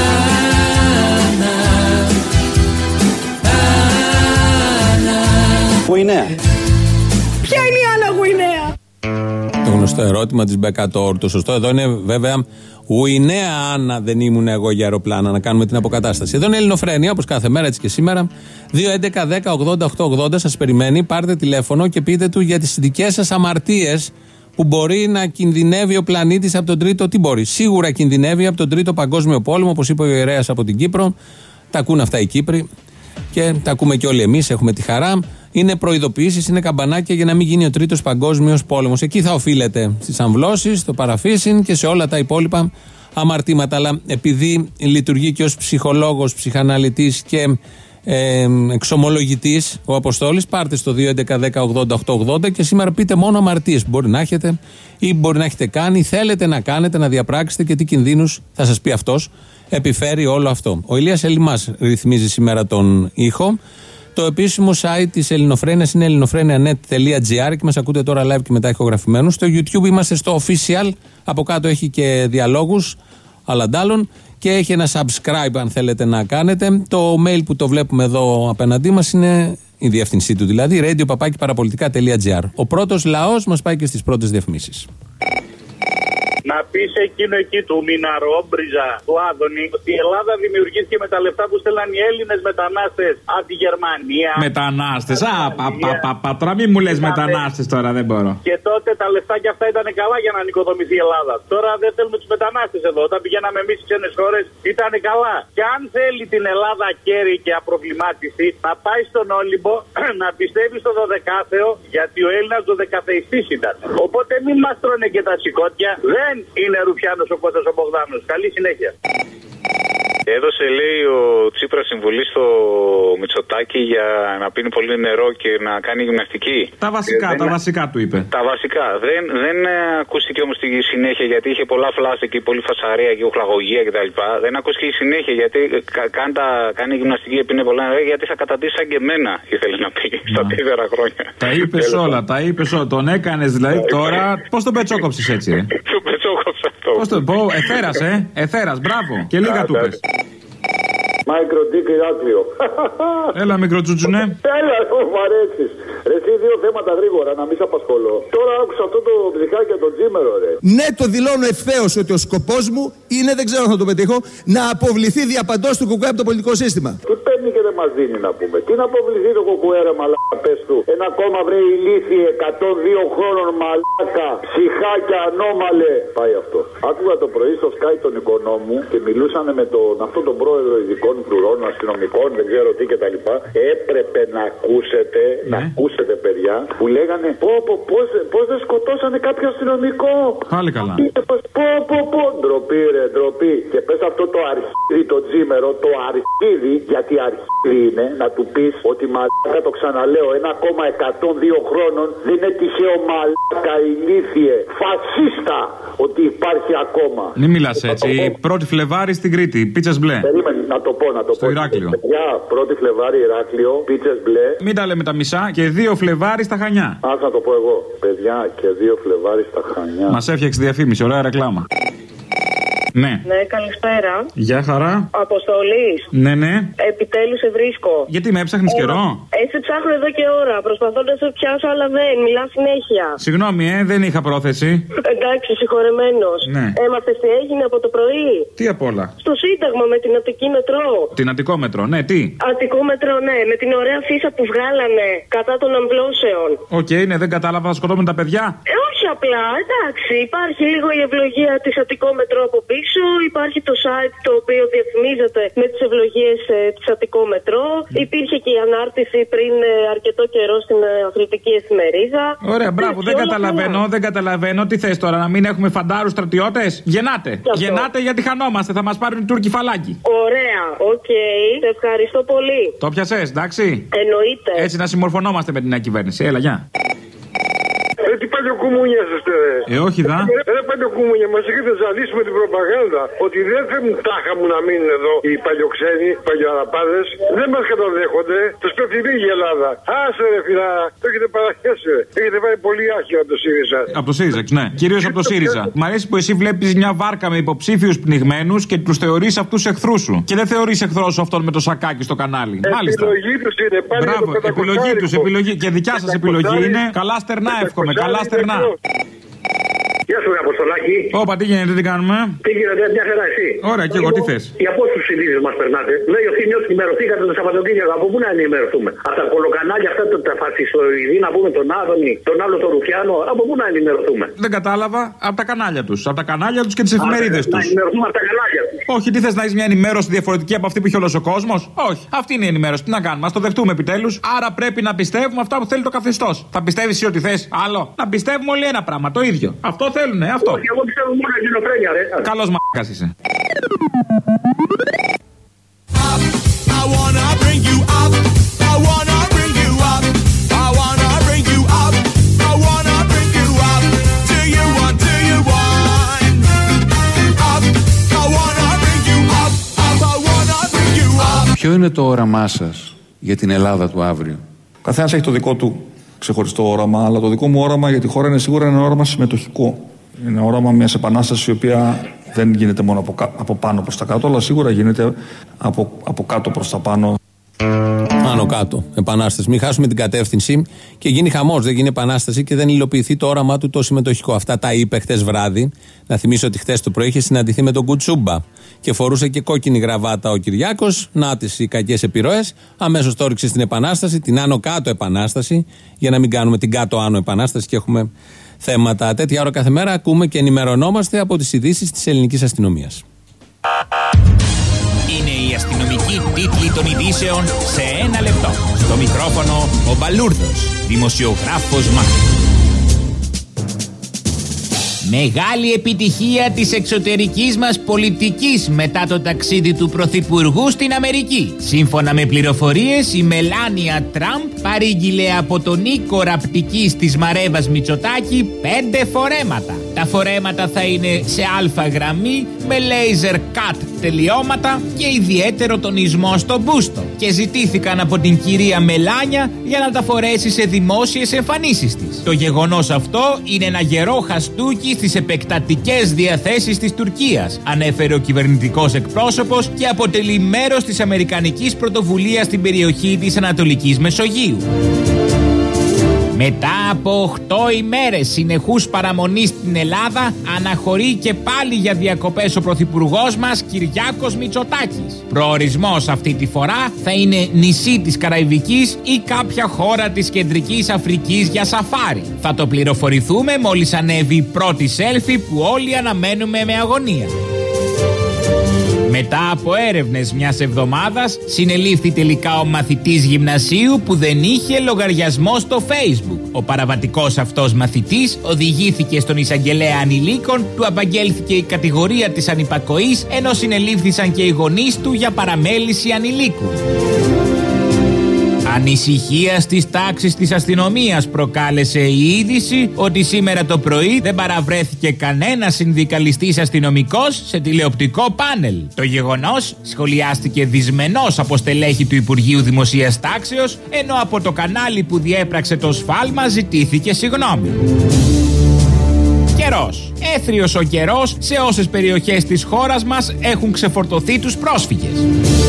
Γουινέα. Ποια είναι η Άννα Γουινέα? Το γνωστό ερώτημα της Μπεκατόρ. Το σωστό εδώ είναι βέβαια Γουινέα Άννα, δεν ήμουν εγώ για αεροπλάνα. Να κάνουμε την αποκατάσταση. Εδώ είναι Ελληνοφρένεια, όπως κάθε μέρα, έτσι και σήμερα. δύο έντεκα δέκα ογδόντα οκτώ ογδόντα σας περιμένει. Πάρτε τηλέφωνο και πείτε του για τις δικές σας αμαρτίες που μπορεί να κινδυνεύει ο πλανήτης από τον τρίτο. Τι μπορεί? Σίγουρα κινδυνεύει από τον τρίτο παγκόσμιο πόλεμο, όπως είπε ο ιερέας από την Κύπρο. Τα ακούν αυτά οι Κύπροι. Και τα ακούμε και όλοι εμείς, έχουμε τη χαρά. Είναι προειδοποιήσεις, είναι καμπανάκια για να μην γίνει ο τρίτος παγκόσμιος πόλεμος. Εκεί θα οφείλεται στις αμβλώσεις, στο παραφύσιν και σε όλα τα υπόλοιπα αμαρτήματα. Αλλά επειδή λειτουργεί και ως ψυχολόγος, ψυχαναλυτής και ε, εξομολογητής ο Αποστόλης, πάρτε στο δύο έντεκα δέκα ογδόντα οκτώ ογδόντα και σήμερα πείτε μόνο αμαρτίες που μπορεί να έχετε ή μπορεί να έχετε κάνει, θέλετε να κάνετε, να διαπράξετε και τι κινδύνους, θα σας πει αυτός, επιφέρει όλο αυτό. Ο Ηλίας Ελιμάς ρυθμίζει σήμερα τον ήχο. Το επίσημο site της Ελληνοφρένειας είναι ελληνοφρένια τελεία νετ τελεία τζι άρ και μας ακούτε τώρα live και μετά ηχογραφημένους. Στο YouTube είμαστε στο official, από κάτω έχει και διαλόγους αλλαντάλλων και έχει ένα subscribe αν θέλετε να κάνετε. Το mail που το βλέπουμε εδώ απέναντί μας είναι η διεύθυνσή του, δηλαδή radio παπάκι παραπολιτικά τελεία τζι άρ. Ο πρώτος λαός μας πάει και στις πρώτες διαφημίσεις. Να πει εκείνο εκεί του Μιναρόμπριζα, του Άδωνη, ότι η Ελλάδα δημιουργήθηκε με τα λεφτά που στέλναν οι Έλληνες μετανάστες από τη Γερμανία. Μετανάστες, α, πα, πα, πα, πα, τώρα μην μου λες μετανάστες τώρα, δεν μπορώ. Και τότε τα λεφτάκια αυτά ήταν καλά για να νοικοδομηθεί η Ελλάδα. Τώρα δεν θέλουμε τους μετανάστες εδώ. Όταν πηγαίναμε εμείς στις ξένες χώρες ήταν καλά. Και αν θέλει την Ελλάδα κέρι και απροβλημάτιση, να πάει στον Όλυμπο να πιστεύει στο δωδεκάθεο, γιατί ο Έλληνας δωδεκαθεϊστής ήταν. Οπότε μην μας τρώνε και τα σηκώτια. Δεν είναι Ρουφιάνος ο Κώστας ο Μπογδάνος. Καλή συνέχεια. Έδωσε, λέει, ο Τσίπρας συμβουλή στο Μητσοτάκη για να πίνει πολύ νερό και να κάνει γυμναστική. Τα βασικά, ε, τα δεν... βασικά του είπε. Τα βασικά. Δεν, δεν ακούστηκε όμως στη συνέχεια γιατί είχε πολλά φλάστα και πολύ φασαρία και οχλαγωγία κτλ. Δεν ακούστηκε η συνέχεια γιατί κα, κάνει, τα, κάνει γυμναστική και πίνει πολλά νερό γιατί θα καταντήσει σαν και εμένα, ήθελε να πει, να. στα τέσσερα χρόνια. Τα είπες όλα, τα είπες όλα. Τον έκανες δηλαδή τώρα. Πώς τον πετσόκοψες έτσι, ε? Τον πετσόκοψα αυτό. Πώς τον πω, εθέρας, ε? Εθέρας, μπράβο. Και λίγα του πες. Μάικρο-Ντίκ Ηράκλειο. Έλα, μικρό τσούτσουνε. Έλα, μ' αρέσεις. Ρε, εσύ δύο θέματα γρήγορα, να μην σε απασχολώ. Τώρα άκουσα αυτό το ψυχάκι και το τζίμερο, ρε. Ναι, το δηλώνω ευθέως ότι ο σκοπός μου είναι, δεν ξέρω αν θα το πετύχω, να αποβληθεί διαπαντός του κουκουέ από το πολιτικό σύστημα. Τι παίρνει και δεν μας δίνει να πούμε. Τι να αποβληθεί το κουκουέ, ρε μαλάκα, πες του. Ένα κόμμα, βρε, ηλίθιε, εκατόν δύο χρόνων μαλάκα, ψυχάκια, ανώμαλε. Πάει αυτό. Άκουγα το πρωί στο Sky τον οικονόμου και μιλούσαν με τον, αυτόν τον πρόεδρο ειδικών φρουρών, αστυνομικών, δεν ξέρω τι κτλ. Έπρεπε να ακούσετε, ναι. να ακούσετε παιδιά, που λέγανε πω πω πώς, πώς δεν σκοτώσανε κάποιο αστυνομικό. Πάλι καλά. Πω πω πω, ντροπή ρε, ντροπή. Και πες αυτό το αρχίδι, το τζίμερο, το αρχίδι, γιατί αρχίδι είναι, να του πεις ότι μαλάκα, το ξαναλέω, ένα κόμμα εκατόν δύο χρόνων δεν είναι τυχαίο μαλάκα, ηλίθιε, φασίστα, ότι υπάρχει ακόμα. Μην μιλάς έτσι. Πρώτη Φλεβάρη στην Κρήτη, πίτσες μπλε. Περίμενε να το πω, να το στο πω. Ηράκλειο. Παιδιά, πρώτη Φλεβάρη Ηράκλειο, πίτσες μπλε. Μην τα λέμε τα μισά και δύο Φλεβάρη στα Χανιά. Ας να το πω εγώ. Παιδιά, και δύο Φλεβάρη στα Χανιά. Μας έφτιαξε διαφήμιση, ωραία ρεκλάμα. Ναι. Ναι, καλησπέρα. Γεια χαρά. Αποστολής. Ναι, ναι. Επιτέλους σε βρίσκω. Γιατί με έψαχνες ε, καιρό? Έτσι ψάχνω εδώ και ώρα. Προσπαθώ να σε πιάσω, αλλά δεν. Μιλά συνέχεια. Συγγνώμη, ε, δεν είχα πρόθεση. Εντάξει, συγχωρεμένος. Ναι. Έμαθες τι έγινε από το πρωί? Τι απ' όλα? Στο Σύνταγμα με την Αττική Μετρό. Την Αττικό Μετρό, ναι, τι? Αττικό Μετρό, ναι. Με την ωραία φύσα που βγάλανε κατά των αμβλώσεων. Οκ, okay, ναι, δεν κατάλαβα, θα σκοτώμε τα παιδιά. Ε, όχι απλά, εντάξει. Υπάρχει λίγο η ευλογία της Αττικό Μετρό από πίσω. Υπάρχει το site το οποίο διαφημίζεται με τις ευλογίες ε, της Αττικό Μετρό. Mm. Υπήρχε και η ανάρτηση πριν ε, αρκετό καιρό στην ε, αθλητική εφημερίδα. Ωραία, μπράβο, δεν καταλαβαίνω, καλά. δεν καταλαβαίνω. Τι θες τώρα, να μην έχουμε φαντάρους στρατιώτες? Γεννάτε. Γεννάτε γιατί χανόμαστε, θα μας πάρουν οι Τούρκοι φαλάκι. Ωραία, οκ. Okay. Σε ευχαριστώ πολύ. Το πιασες, εντάξει. Εννοείται. Έτσι να συμμορφωνόμαστε με την νέα κυβέρνηση. Έλα, γεια. Ε, τι παλιοκουμούνια είστε, ρε. Ε, όχι, δα. Ε, ρε παλιοκουμούνια, μας έχετε ζαλίσει με την προπαγάνδα ότι δεν θέλουν τάχα μου να μείνουν εδώ οι παλιοξένοι, οι παλιοαραπάδες. Δεν μας καταδέχονται. Τους πέφτει λίγη η Ελλάδα. Άσε, ρε φιλά, το έχετε παραχέσει, ρε. Έχετε πάει πολύ άχυρα από το ΣΥΡΙΖΑ. Από το ΣΥΡΙΖΑ, ναι. Κυρίως από το ΣΥΡΙΖΑ. Μ' αρέσει που εσύ βλέπεις μια βάρκα με υποψήφιους πνιγμένους και τους θεωρείς αυτούς εχθρούς σου. Και δεν θεωρείς εχθρό σου αυτόν με το σακάκι στο κανάλι. Μάλιστα. Επιλογή τους είναι πάλι. Μπράβο, επιλογή τους, επιλογή. Και δικιά σας επιλογή είναι καλά στερνά, εύχομαι. Καλά στερνά. Γεια σου, Αποστολάκη. Όπα, τι γίνεται, τι κάνουμε? Τι γίνεται, μια χαρά, εσύ? Ωραία, και εγώ τι θες? Για πόσους ειδήσεις μας περνάτε? Λέει ο Θήμιος, ενημερωθήκατε το Σαββατοκύριακο. Από πού να ενημερωθούμε? Από τα κολοκανάλια αυτά, τα φασιστοειδή, να πούμε τον Άδωνη, τον άλλο τον Ρουφιάνο. Από πού να ενημερωθούμε? Δεν κατάλαβα. Από τα κανάλια τους. Από τα κανάλια τους και τις εφημερίδες τους. Να ενημερωθούμε από τα κανάλια τους. Όχι, τι θες να έχεις μια ενημέρωση διαφορετική από αυτή που έχει όλος ο κόσμος? Όχι. Αυτή είναι η ενημέρωση. Τι να κάνουμε, ας το δεχτούμε επιτέλους. Άρα πρέπει να πιστεύουμε αυτά που θέλει το καθεστώς. Θα πιστεύεις εσύ ότι θες άλλο? Να πιστεύουμε όλοι ένα πράγμα, το ίδιο. Αυτό θέλουνε, αυτό. Όχι, εγώ πιστεύω μόνο ελληνοφρένεια, ρε. Καλός μ***κας είσαι. I wanna bring you up. I wanna bring you up. I wanna bring you up. I wanna bring you up. Do you want, do you want? Up. I wanna bring you up. Up. I wanna bring you up. Ποιο είναι το όραμά σας για την Ελλάδα του αύριο? Ο καθένας έχει το δικό του ξεχωριστό όραμα, αλλά το δικό μου όραμα για τη χώρα είναι σίγουρα ένα όραμα συμμετοχικό. Είναι όραμα μιας επανάστασης η οποία δεν γίνεται μόνο από, από πάνω προς τα κάτω, αλλά σίγουρα γίνεται από, από κάτω προς τα πάνω. Πάνω κάτω, επανάσταση. Μην χάσουμε την κατεύθυνση και γίνει χαμός. Δεν γίνει επανάσταση και δεν υλοποιηθεί το όραμά του το συμμετοχικό. Αυτά τα είπε χτες βράδυ. Να θυμίσω ότι χτες το πρωί είχε συναντηθεί με τον Κουτσούμπα και φορούσε και κόκκινη γραβάτα ο Κυριάκος. Να τις οι κακές επιρροές. Αμέσως το όριξε στην επανάσταση, την άνω-κάτω επανάσταση, για να μην κάνουμε την κάτω-άνω επανάσταση και έχουμε θέματα. Τέτοια ώρα κάθε μέρα ακούμε και ενημερωνόμαστε από τις ειδήσεις της ελληνικής αστυνομίας. Είναι η αστυνομική τίτλη των ειδήσεων σε ένα λεπτό. Στο μικρόφωνο ο Μπαλούρδος, δημοσιογράφος Μάρκος. Μεγάλη επιτυχία της εξωτερικής μας πολιτικής μετά το ταξίδι του Πρωθυπουργού στην Αμερική. Σύμφωνα με πληροφορίες, η Μελάνια Τραμπ παρήγγειλε από τον οίκο ραπτικής της Μαρέβας Μητσοτάκη πέντε φορέματα. Τα φορέματα θα είναι σε αλφα γραμμή, με laser cut τελειώματα και ιδιαίτερο τονισμό στο μπούστο. Και ζητήθηκαν από την κυρία Μελάνια για να τα φορέσει σε δημόσιες εμφανίσεις της. Το γεγονός αυτό είναι ένα γερό χαστούκι στις επεκτατικές διαθέσεις της Τουρκίας, ανέφερε ο κυβερνητικός εκπρόσωπος, και αποτελεί μέρος της αμερικανικής πρωτοβουλίας στην περιοχή της Ανατολικής Μεσογείου. Μετά από οκτώ ημέρες συνεχούς παραμονής στην Ελλάδα, αναχωρεί και πάλι για διακοπές ο πρωθυπουργός μας Κυριάκος Μητσοτάκης. Προορισμός αυτή τη φορά θα είναι νησί της Καραϊβικής ή κάποια χώρα της Κεντρικής Αφρικής για σαφάρι. Θα το πληροφορηθούμε μόλις ανέβει η πρώτη σέλφι που όλοι αναμένουμε με αγωνία. Μετά από έρευνες μιας εβδομάδας, συνελήφθη τελικά ο μαθητής γυμνασίου που δεν είχε λογαριασμό στο Facebook. Ο παραβατικός αυτός μαθητής οδηγήθηκε στον εισαγγελέα ανηλίκων, του απαγγέλθηκε η κατηγορία της ανυπακοής, ενώ συνελήφθησαν και οι γονείς του για παραμέληση ανηλίκου. Ανησυχία στις τάξεις της αστυνομίας προκάλεσε η είδηση ότι σήμερα το πρωί δεν παραβρέθηκε κανένα συνδικαλιστής αστυνομικός σε τηλεοπτικό πάνελ. Το γεγονός σχολιάστηκε δυσμενώς από στελέχη του Υπουργείου Δημοσίας Τάξεως, ενώ από το κανάλι που διέπραξε το σφάλμα ζητήθηκε συγγνώμη. Καιρός. Έθριος ο καιρός σε όσες περιοχές της χώρας μας έχουν ξεφορτωθεί τους πρόσφυγες.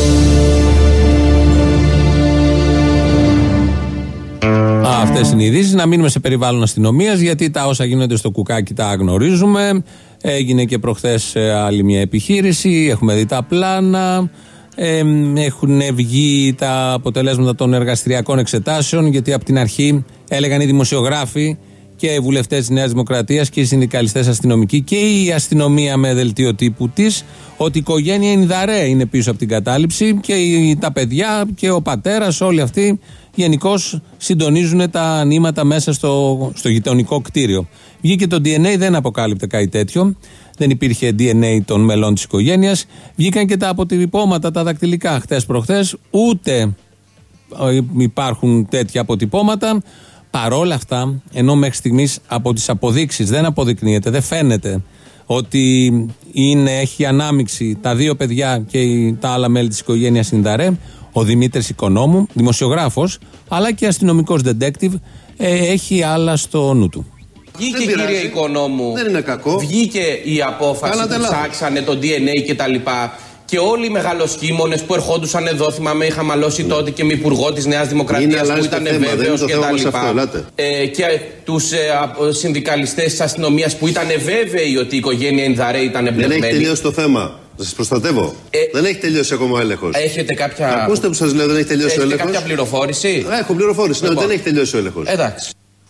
Αυτές είναι οι ειδήσεις. Να μείνουμε σε περιβάλλον αστυνομίας, γιατί τα όσα γίνονται στο Κουκάκι τα γνωρίζουμε. Έγινε και προχθές άλλη μια επιχείρηση. Έχουμε δει τα πλάνα. Ε, έχουν βγει τα αποτελέσματα των εργαστηριακών εξετάσεων, γιατί από την αρχή έλεγαν οι δημοσιογράφοι και οι βουλευτές της Νέας Δημοκρατίας και οι συνδικαλιστές αστυνομικοί και η αστυνομία με δελτίο τύπου της, ότι η οικογένεια Ινδαρέ είναι πίσω από την κατάληψη και τα παιδιά και ο πατέρας, όλοι αυτοί γενικώς συντονίζουν τα νήματα μέσα στο, στο γειτονικό κτίριο. Βγήκε το ντι εν έι, δεν αποκάλυπτε κάτι τέτοιο. Δεν υπήρχε ντι εν έι των μελών της οικογένειας. Βγήκαν και τα αποτυπώματα, τα δακτυλικά, χτες προχθές. Ούτε υπάρχουν τέτοια αποτυπώματα. Παρόλα αυτά, ενώ μέχρι στιγμής από τις αποδείξεις δεν αποδεικνύεται, δεν φαίνεται ότι είναι, έχει ανάμειξη τα δύο παιδιά και τα άλλα μέλη της οικογένειας Ινδαρέ, ο Δημήτρης Οικονόμου, δημοσιογράφος, αλλά και αστυνομικός detective, ε, έχει άλλα στο νου του. Βγήκε, κύριε Οικονόμου, δεν είναι κακό. Βγήκε η απόφαση Κάνατε που λάθος. ψάξανε το ντι εν έι και τα λοιπά. Και όλοι οι μεγαλοσχήμονες που ερχόντουσαν εδώ, θυμάμαι, είχα μαλώσει τότε και με υπουργό της Νέας Δημοκρατίας που ήταν βέβαιος και τα λοιπά. Ε, και τους ε, συνδικαλιστές της αστυνομίας που ήταν βέβαιοι ότι η οικογένεια Ινδαρέ ήταν εμπλεκμένη. Δεν έχει τελειώσει το θέμα. Θα σας προστατεύω. Ε, δεν έχει τελειώσει ακόμα ο έλεγχος. Έχετε κάποια. Ακούστε που σας λέω, δεν έχει τελειώσει έχετε ο έλεγχος. κάποια πληροφόρηση. Έχω πληροφόρηση. Λοιπόν. Ναι, δεν έχει τελειώσει ο έλεγχος. Εντάξει.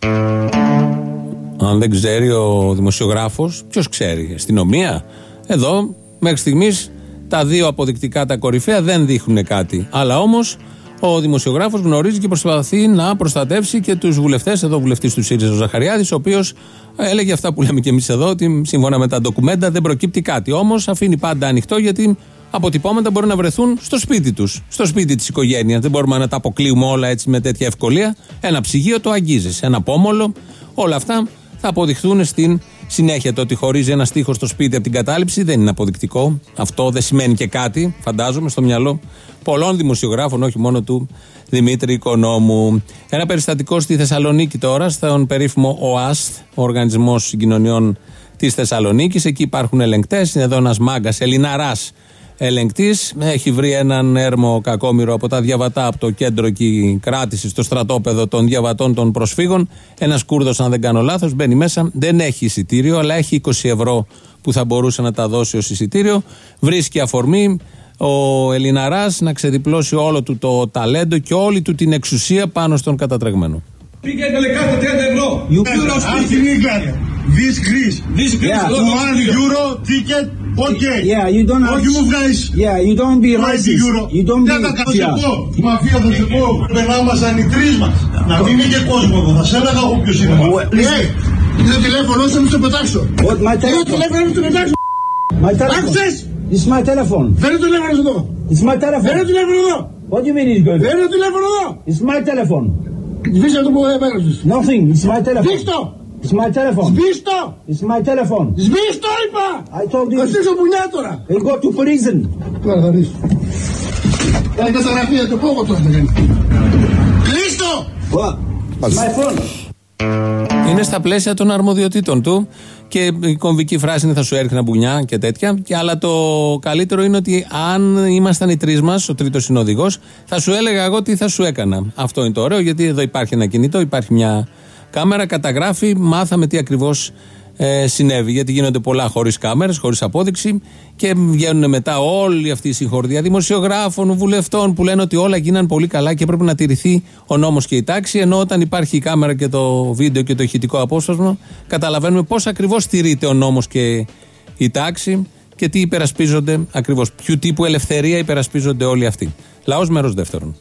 Αν δεν ξέρει ο δημοσιογράφος, ποιος ξέρει, αστυνομία. Εδώ, μέχρι στιγμής, τα δύο αποδεικτικά, τα κορυφαία, δεν δείχνουν κάτι. Αλλά όμως, Ο δημοσιογράφος γνωρίζει και προσπαθεί να προστατεύσει και τους βουλευτές. Εδώ ο βουλευτής του ΣΥΡΙΖΑ, ο Ζαχαριάδης, ο οποίος έλεγε αυτά που λέμε και εμείς εδώ, ότι σύμφωνα με τα ντοκουμέντα δεν προκύπτει κάτι. Όμως αφήνει πάντα ανοιχτό, γιατί αποτυπώματα μπορεί να βρεθούν στο σπίτι τους, στο σπίτι της οικογένειας. Δεν μπορούμε να τα αποκλείουμε όλα έτσι με τέτοια ευκολία. Ένα ψυγείο το αγγίζεις, ένα πόμολο, όλα αυτά θα αποδειχθούν στην συνέχεια. Το ότι χωρίζει ένα τοίχο στο σπίτι από την κατάληψη δεν είναι αποδεικτικό. Αυτό δεν σημαίνει και κάτι, φαντάζομαι, στο μυαλό πολλών δημοσιογράφων, όχι μόνο του Δημήτρη Οικονόμου. Ένα περιστατικό στη Θεσσαλονίκη τώρα, στον περίφημο ΟΑΣΤ, ο Οργανισμός Συγκοινωνιών της Θεσσαλονίκης. Εκεί υπάρχουν ελεγκτές. Είναι εδώ ένας μάγκας, Ελληναράς ελεγκτής. Έχει βρει έναν έρμο κακόμοιρο από τα διαβατά, από το κέντρο εκεί κράτηση, στο στρατόπεδο των διαβατών των προσφύγων. Ένας Κούρδος, αν δεν κάνω λάθος, μπαίνει μέσα. Δεν έχει εισιτήριο, αλλά έχει είκοσι ευρώ που θα μπορούσε να τα δώσει ως εισιτήριο. Βρίσκει αφορμή ο Ελληναράς να ξεδιπλώσει όλο του το ταλέντο και όλη του την εξουσία πάνω στον κατατρεγμένο. Πήγαινε κάτω τριάντα ευρώ. You Ask in England. This Greece. This Greece. Yeah, one euro ticket. Okay. Yeah, you don't have. Όχι μου βγάζεις. Yeah, you don't be racist. You don't be. Δεν θα σε πω. Η μαφία θα σε πω. Περνάμασαν οι τρεις μας. Να μην είναι και κόσμο εδώ. Θα σε έλεγα εγώ ποιος είναι. Ναι. Είναι το τηλέφωνο όσο να το πετάξω. What, my telephone. Είναι το τηλέφωνο να το πετάξω. My telephone. Άκουσες. It's my telephone. Φέρε το τηλέφωνο εδώ. It's my telephone. Φέρε το τηλέφωνο εδώ. What do you mean it's good? Φέρε το τηλέφωνο εδώ. It's my telephone. Σβήσε το που έγραψες. Nothing. It's my telephone. Σβήστο. It's my telephone. Σβήστο. It's my telephone. Σβήστο είπα. I told you. Θα στήσω πουλιά τώρα. You'll go to prison. Τώρα θα δεις. Θα είναι καταγραφία το πόγο τώρα θα κάνει. Κλείστο. What? It's my phone. Είναι στα πλαίσια των αρμοδιοτήτων του και η κομβική φράση είναι θα σου έρθει ένα μπουνιά και τέτοια. Και, αλλά το καλύτερο είναι ότι αν ήμασταν οι τρεις μας, ο τρίτος είναι ο οδηγός, θα σου έλεγα εγώ τι θα σου έκανα. Αυτό είναι το ωραίο, γιατί εδώ υπάρχει ένα κινητό, υπάρχει μια κάμερα, καταγράφει, μάθαμε τι ακριβώς ε, συνέβη. Γιατί γίνονται πολλά χωρίς κάμερες, χωρίς απόδειξη και βγαίνουν μετά όλη αυτή η συγχορδία δημοσιογράφων, βουλευτών που λένε ότι όλα γίναν πολύ καλά και πρέπει να τηρηθεί ο νόμος και η τάξη. Ενώ όταν υπάρχει η κάμερα και το βίντεο και το ηχητικό απόσπασμα, καταλαβαίνουμε πώς ακριβώς τηρείται ο νόμος και η τάξη και τι υπερασπίζονται ακριβώς. Ποιου τύπου ελευθερία υπερασπίζονται όλοι αυτοί. Λαός μέρος δεύτερον.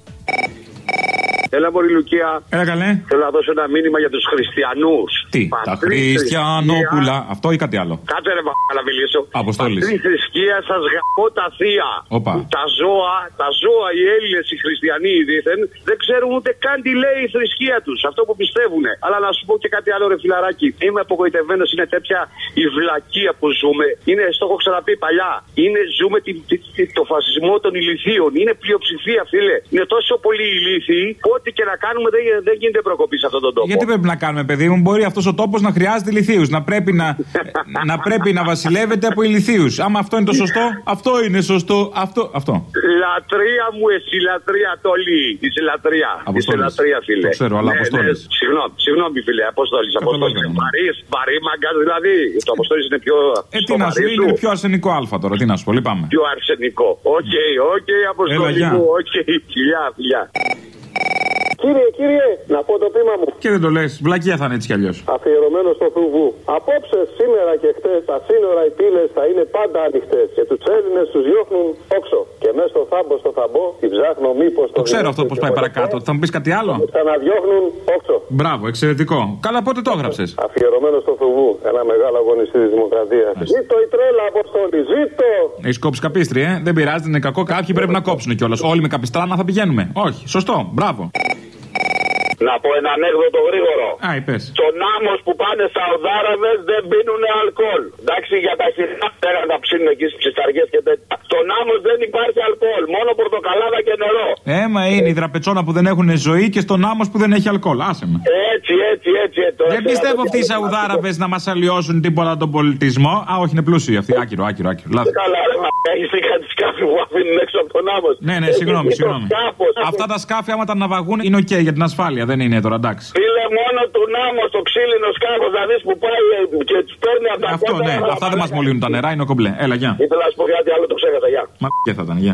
Έλα, Μωρή Λουκία. Έλα, καλέ. Θέλω να δώσω ένα μήνυμα για τους χριστιανούς. Τι, τα χριστιανόπουλα. Αυτό ή κάτι άλλο. Κάτσε ρε βα***α να μιλήσω. Αποστόλης. Πατρί θρησκεία σας γαμώ τα θεία. Όπα. Τα ζώα, τα ζώα, οι Έλληνες, οι χριστιανοί δήθεν, δεν ξέρουν ούτε καν τι λέει η θρησκεία τους. Αυτό που πιστεύουν. Αλλά να σου πω και κάτι άλλο, ρε φιλαράκι. Είμαι απογοητευμένος, είναι τέτοια η βλακεία που ζούμε. Είναι, στο έχω ξαναπεί παλιά. Είναι, ζούμε τη, τη, τη, το φασισμό των ηλιθείων. Είναι πλειοψηφία, φίλε. Είναι τόσο πολύ ηλίθιοι. Ό,τι και να κάνουμε δεν, δεν γίνεται προκοπή σε αυτόν τον τόπο. Γιατί πρέπει να κάνουμε, παιδί μου, μπορεί αυτός ο τόπος να χρειάζεται ηλιθίους. Να πρέπει να, να, πρέπει να βασιλεύεται από ηλιθίους. Άμα αυτό είναι το σωστό, αυτό είναι σωστό. Αυτό. αυτό. Λατρεία μου, εσύ λατρεία, Τόλι. Είσαι λατρεία. Είσαι λατρεία, φίλε. Το ξέρω, αλλά ναι, Αποστόλης. Ναι, συγγνώμη, συγγνώμη, φίλε. Αποστόλης. Αποστόλης. Βαρύς, βαρύ μαγκάς δηλαδή. Το Αποστόλης είναι πιο. Ε, τι να σου είναι πιο αρσενικό αλφα τώρα. Τι να σου πω, λυπάμαι. Πιο αρσενικό. Οκ, οκ, Αποστόλη μου. Οκ, φιλιά, φιλιά. Κύριε, κύριε, να πω το πείμα μου. Και δεν το λες, βλακεία θα είναι έτσι κι αλλιώς. Αφιερωμένο στο Θουβού. Απόψε, σήμερα και χτες, τα σύνορα, οι πύλες θα είναι πάντα ανοιχτές. Και τους Έλληνες τους διώχνουν όξο. Και μέσα στο θάμπο, στο θαμπό, την ψάχνω μήπως το. Το ξέρω αυτό πώς πάει παρακάτω. Θα μου πεις κάτι άλλο. Ξαναδιώχνουν όξο. Μπράβο, εξαιρετικό. Καλά, πότε το έγραψες. Αφιερωμένο στο Θουβού. Ένα μεγάλο αγωνιστή της Δημοκρατίας. Ζήτω η τρέλα, Αποστόλη, ζήτω. Έχει κόψει καπίστρι, ε. Δεν πειράζει, δεν είναι κακό. Κάποιοι πρέπει να κόψουν κιόλας. Όλοι με καπιστράνα θα πηγαίνουμε. Όχι, σωστό, μπράβο. Να πω ένα ανέκδοτο γρήγορο. Α, είπες. Στον άμμος που πάνε Σαουδάραβες δεν πίνουν αλκοόλ. Εντάξει, για τα χειριά πέραν τα ψήνουν εκεί στις ψισταριές και τέτοια. Στον άμμος δεν υπάρχει αλκοόλ. Μόνο πορτοκαλάδα και νερό. Έμα είναι η δραπετσόνα που δεν έχουν ζωή και στον άμμος που δεν έχει αλκοόλ. Άσε με. Έτσι, έτσι, έτσι. έτσι δεν πιστεύω αυτοί οι Σαουδάραβες να μας αλλοιώσουν τίποτα τον πολιτισμό. Α, όχι, είναι πλούσιοι αυτοί. Άκυρο, άκυρο, άκυρο. Λάθος. Καλά, ρε, μα έχεις δει κάτι σκάφη που αφήνουν έξω από τον άμμος. Ναι, ναι, συγγνώμη, συγγνώμη. Αυτά τα σκάφη, άμα τα ναυαγούν, είναι οκ για την ασφάλεια. Δεν είναι τώρα, εντάξει. Φίλε, μόνο του νάμου στο ξύλινο σκάφο να δεις που πάει και του παίρνει από τα αυτό, ναι, αυτά δεν μας μολύνουν τα νερά, είναι κομπλέ. Έλα, γεια. Ήθελα να σου πω κάτι άλλο, το ξέχασα, γεια. Μα και θα ήταν, γεια.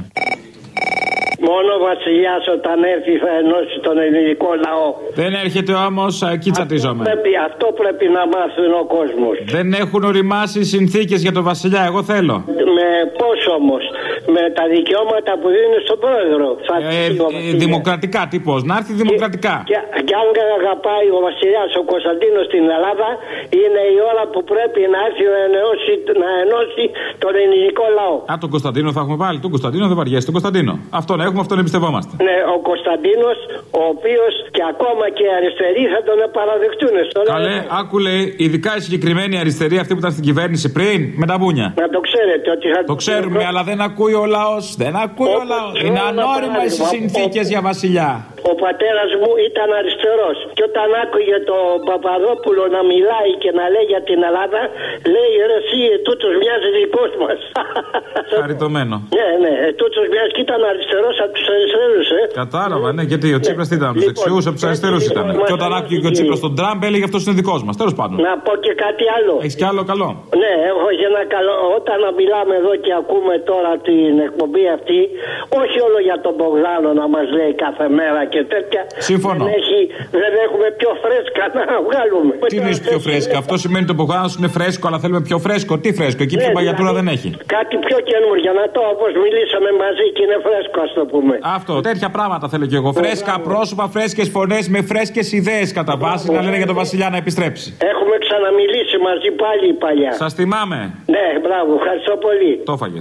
Μόνο ο βασιλιάς όταν έρθει θα ενώσει τον ελληνικό λαό. Δεν έρχεται όμως, εκεί τσατίζομαι. Πρέπει, αυτό πρέπει να μάθουν ο κόσμος. Δεν έχουν οριμάσει συνθήκες για τον βασιλιά, εγώ θέλω. Με πώς όμως. με τα δικαιώματα που δίνουν στον πρόεδρο. Θα ε, ε, δημοκρατικά, τι πώς, να έρθει δημοκρατικά. Και, και, και αν αγαπάει ο βασιλιάς ο Κωνσταντίνος στην Ελλάδα, είναι η ώρα που πρέπει να έρθει να ενώσει, να ενώσει τον ελληνικό λαό. Α, τον Κωνσταντίνο θα έχουμε πάλι. Τον Κωνσταντίνο δεν βαριέσαι, τον Κωνσταντίνο. Αυτόν έχουμε, αυτόν εμπιστευόμαστε. Ναι, ο Κωνσταντίνος, ο οποίος και ακόμα και οι αριστεροί θα τον παραδεχτούν. Καλέ, άκου λέει, ειδικά η συγκεκριμένη αριστερή, αυτή που ήταν στην κυβέρνηση πριν, με τα μπούνια. Να το ξέρετε ότι θα το ξέρουμε, αλλά δεν ακούει ο λαός. Δεν ακούει ο λαός. Είναι ανώριμες οι συνθήκες για βασιλιά. Ο πατέρας μου ήταν αριστερός. Και όταν άκουγε τον Παπαδόπουλο να μιλάει και να λέει για την Ελλάδα, λέει ρε εσύ, τούτος μοιάζει δικός μας. Χαριτωμένο. Ναι, ναι, τούτος μοιάζει και ήταν αριστερός από τους αριστερούς, ε. Κατάλαβα, ναι, γιατί ο Τσίπρας ήταν από τους δεξιούς, από τους αριστερούς ήταν. Και όταν άκουγε και ο Τσίπρας τον Τραμπ, έλεγε αυτός είναι δικός μας. Τέλος πάντων. Να πω και κάτι άλλο. Έχεις κι άλλο καλό? Ναι, έχω και ένα καλό. Όταν μιλάμε εδώ και ακούμε τώρα την εκπομπή αυτή, όχι όλο για τον Μπογδάνο να μας λέει κάθε μέρα και τέτοια. Σύμφωνο. Δεν, έχει, δεν έχουμε πιο φρέσκα να βγάλουμε. Τι είναι πιο φρέσκα? Αυτό σημαίνει ότι το Μπογδάνο είναι φρέσκο, αλλά θέλουμε πιο φρέσκο. Τι φρέσκο? Εκεί πιο παγιατούρα δεν έχει. Κάτι πιο καινούργια να το, όπως μιλήσαμε μαζί και είναι φρέσκο, ας το πούμε. Αυτό, τέτοια πράγματα θέλω και εγώ. Φρέσκα πρόσωπα, φρέσκες φωνές με φρέσκες ιδέες κατά βάση να λένε για τον βασιλιά να επιστρέψει. Έχουμε ξαναμιλήσει μαζί πάλι παλιά. Σας θυμάμαι. Ναι, μπράβο, ευχαριστώ πολύ. Το φάγες.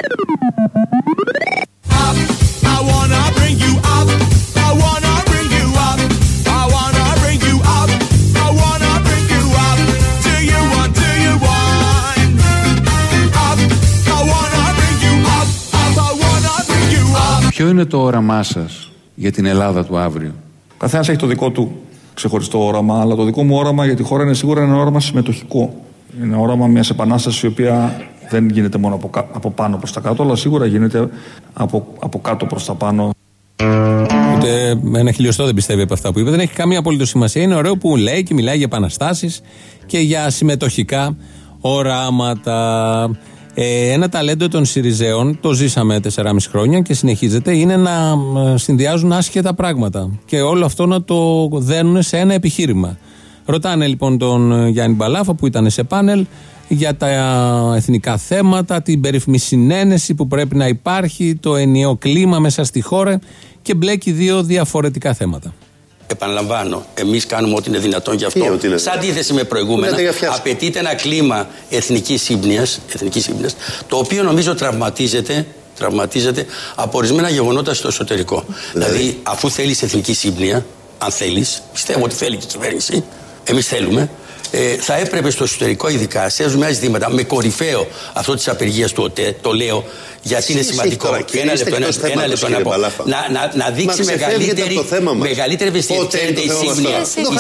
Ποιο είναι το όραμά σας για την Ελλάδα του αύριο? Καθένας έχει το δικό του ξεχωριστό όραμα, αλλά το δικό μου όραμα για τη χώρα είναι σίγουρα ένα όραμα συμμετοχικό. Είναι όραμα μιας επανάστασης η οποία δεν γίνεται μόνο από, από πάνω προς τα κάτω, αλλά σίγουρα γίνεται από, από κάτω προς τα πάνω. Ούτε ένα χιλιοστό δεν πιστεύει από αυτά που είπε. Δεν έχει καμία απολύτως σημασία. Είναι ωραίο που λέει και μιλάει για επαναστάσεις και για συμμετοχικά οράματα. Ε, ένα ταλέντο των Συριζέων, το ζήσαμε τεσσεράμισι χρόνια και συνεχίζεται, είναι να συνδυάζουν άσχετα πράγματα και όλο αυτό να το δένουν σε ένα επιχείρημα. Ρωτάνε λοιπόν τον Γιάννη Μπαλάφα που ήταν σε πάνελ για τα εθνικά θέματα, την περίφημη συνένεση που πρέπει να υπάρχει, το ενιαίο κλίμα μέσα στη χώρα και μπλέκει δύο διαφορετικά θέματα. Επαναλαμβάνω, εμείς κάνουμε ό,τι είναι δυνατόν για αυτό. Σε αντίθεση με προηγούμενα, απαιτείται ένα κλίμα εθνικής σύμπνοιας, εθνικής σύμπνοιας, το οποίο νομίζω τραυματίζεται, τραυματίζεται από ορισμένα γεγονότα στο εσωτερικό. Δηλαδή, δηλαδή αφού θέλεις εθνική σύμπνοια, αν θέλεις, πιστεύω ότι θέλει και η κυβέρνηση, εμείς θέλουμε, ε, θα έπρεπε στο εσωτερικό, ειδικά σε ζουμιά ζητήματα, με κορυφαίο αυτό της απεργίας του ΟΤΕ, το λέω γιατί είναι σημαντικό. Ένα λεπτό, ένα λεπτό να πω. Να δείξει μεγαλύτερη μεγαλύτερη ευαισθησία. Η σύμπνοια,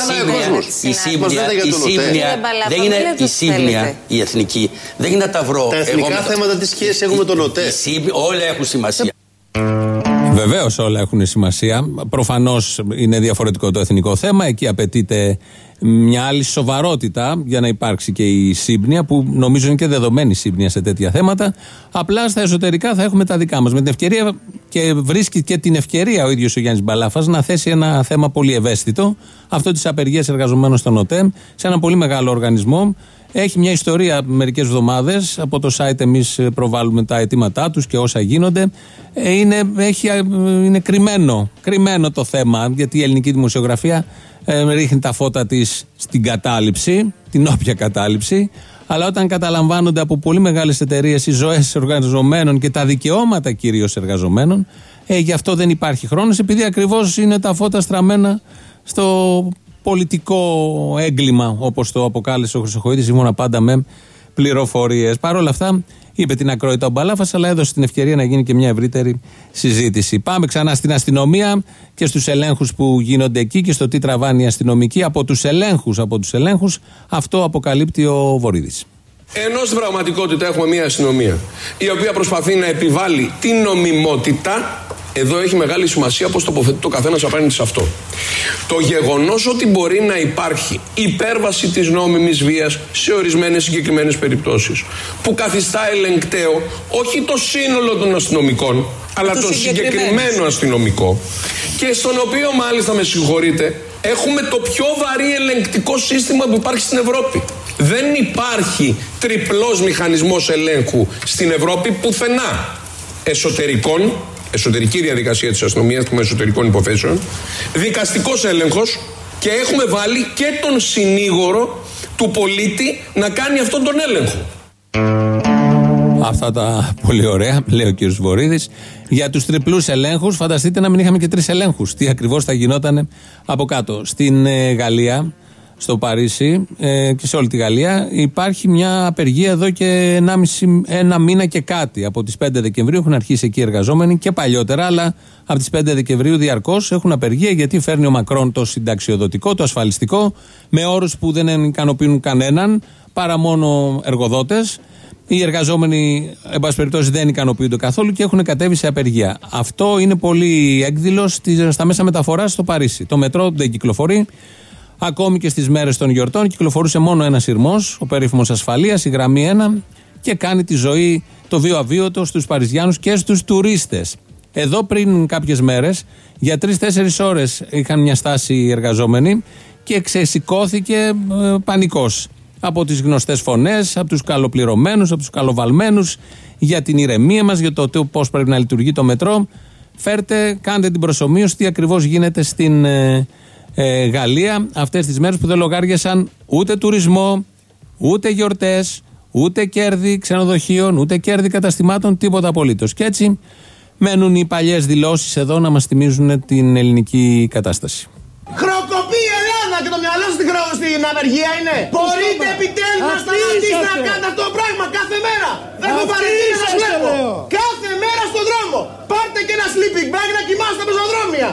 η σύμπνοια, η σύμπνοια δεν είναι η σύμπνοια η εθνική. Δεν είναι να τα βρω. Τα εθνικά θέματα της σχέσης έχουμε τον ΟΤΕ. Όλα έχουν σημασία. Βεβαίως όλα έχουν σημασία. Προφανώς είναι διαφορετικό το εθνικό θέμα. Εκεί απαιτείται μια άλλη σοβαρότητα για να υπάρξει και η σύμπνοια, που νομίζω είναι και δεδομένη σύμπνοια σε τέτοια θέματα. Απλά στα εσωτερικά θα έχουμε τα δικά μας. Με την ευκαιρία, και βρίσκει και την ευκαιρία ο ίδιος ο Γιάννης Μπαλάφας να θέσει ένα θέμα πολύ ευαίσθητο, αυτό της απεργίας εργαζομένων στον ΟΤΕΜ, σε ένα πολύ μεγάλο οργανισμό. Έχει μια ιστορία μερικές εβδομάδες. Από το site εμείς προβάλλουμε τα αιτήματά τους και όσα γίνονται. Είναι, έχει, είναι κρυμμένο, κρυμμένο το θέμα, γιατί η ελληνική δημοσιογραφία ε, ρίχνει τα φώτα της στην κατάληψη, την όποια κατάληψη. Αλλά όταν καταλαμβάνονται από πολύ μεγάλες εταιρείες οι ζωές εργαζομένων και τα δικαιώματα κυρίως εργαζομένων, ε, γι' αυτό δεν υπάρχει χρόνος, επειδή ακριβώς είναι τα φώτα στραμμένα στο πολιτικό έγκλημα, όπως το αποκάλεσε ο Χρυσοχοΐδης, ήμουνα πάντα με πληροφορίες. Παρ' όλα αυτά, είπε την ακρόητα ο Μπαλάφας, αλλά έδωσε την ευκαιρία να γίνει και μια ευρύτερη συζήτηση. Πάμε ξανά στην αστυνομία και στους ελέγχους που γίνονται εκεί και στο τι τραβάνει η αστυνομική. Από τους ελέγχους, από τους ελέγχους, αυτό αποκαλύπτει ο Βορίδης. Ενώ στην πραγματικότητα έχουμε μια αστυνομία η οποία προσπαθεί να επιβάλλει την νομιμότητα, εδώ έχει μεγάλη σημασία πώς τοποθετεί το καθένας απέναντι σε αυτό. Το γεγονός ότι μπορεί να υπάρχει υπέρβαση της νόμιμης βίας σε ορισμένες συγκεκριμένες περιπτώσεις, που καθιστά ελεγκταίο όχι το σύνολο των αστυνομικών, αλλά τον συγκεκριμένο αστυνομικό, και στον οποίο μάλιστα, με συγχωρείτε, έχουμε το πιο βαρύ ελεγκτικό σύστημα που υπάρχει στην Ευρώπη. Δεν υπάρχει τριπλός μηχανισμός ελέγχου στην Ευρώπη πουθενά. εσωτερικών, εσωτερική διαδικασία της αστυνομίας των εσωτερικών υποθέσεων, δικαστικός έλεγχος και έχουμε βάλει και τον συνήγορο του πολίτη να κάνει αυτόν τον έλεγχο. Αυτά τα πολύ ωραία, λέει ο κ. Βορίδης. Για τους τριπλούς ελέγχους, φανταστείτε να μην είχαμε και τρεις ελέγχους. Τι ακριβώς θα γινόταν από κάτω. Στην ε, Γαλλία, στο Παρίσι ε, και σε όλη τη Γαλλία, υπάρχει μια απεργία εδώ και ενάμιση, ένα μήνα και κάτι. Από τις πέντε Δεκεμβρίου έχουν αρχίσει εκεί οι εργαζόμενοι και παλιότερα, αλλά από τις πέντε Δεκεμβρίου διαρκώς έχουν απεργία, γιατί φέρνει ο Μακρόν το συνταξιοδοτικό, το ασφαλιστικό, με όρους που δεν ικανοποιούν κανέναν, παρά μόνο εργοδότες. Οι εργαζόμενοι, εν πάση περιπτώσει, δεν ικανοποιούνται καθόλου και έχουν κατέβει σε απεργία. Αυτό είναι πολύ έκδηλο στα μέσα μεταφοράς στο Παρίσι. Το μετρό δεν κυκλοφορεί. Ακόμη και στις μέρες των γιορτών κυκλοφορούσε μόνο ένας σειρμός, ο περίφημος ασφαλείας, η γραμμή ένα, και κάνει τη ζωή, το βίο αβίωτο στους Παριζιάνους και στους τουρίστες. Εδώ πριν κάποιες μέρες, για τρεις-τέσσερις ώρες είχαν μια στάση οι εργαζόμενοι και ξεσηκώθηκε ε, πανικός. Από τις γνωστές φωνές, από τους καλοπληρωμένους, από τους καλοβαλμένους, για την ηρεμία μας, για το πώς πρέπει να λειτουργεί το μετρό. Φέρτε, κάντε την προσομοίωση τι ακριβώς γίνεται στην ε, ε, Γαλλία αυτές τις μέρες που δεν λογάριασαν ούτε τουρισμό, ούτε γιορτές, ούτε κέρδη ξενοδοχείων, ούτε κέρδη καταστημάτων, τίποτα απολύτως. Και έτσι μένουν οι παλιές δηλώσεις εδώ να μας θυμίζουν την ελληνική κατάσταση. Χρεοκοπεί η Ελλάδα και το μυαλό στην, χρεο... στην απεργία είναι. Μπορείτε επιτέλους να σταματήσετε να κάνετε αυτό το πράγμα κάθε μέρα. Δεν έχω παρετήσει, σας βλέπω. Κάθε μέρα στον δρόμο. Πάρτε και ένα sleeping bag να κοιμάστε πεζοδρόμια.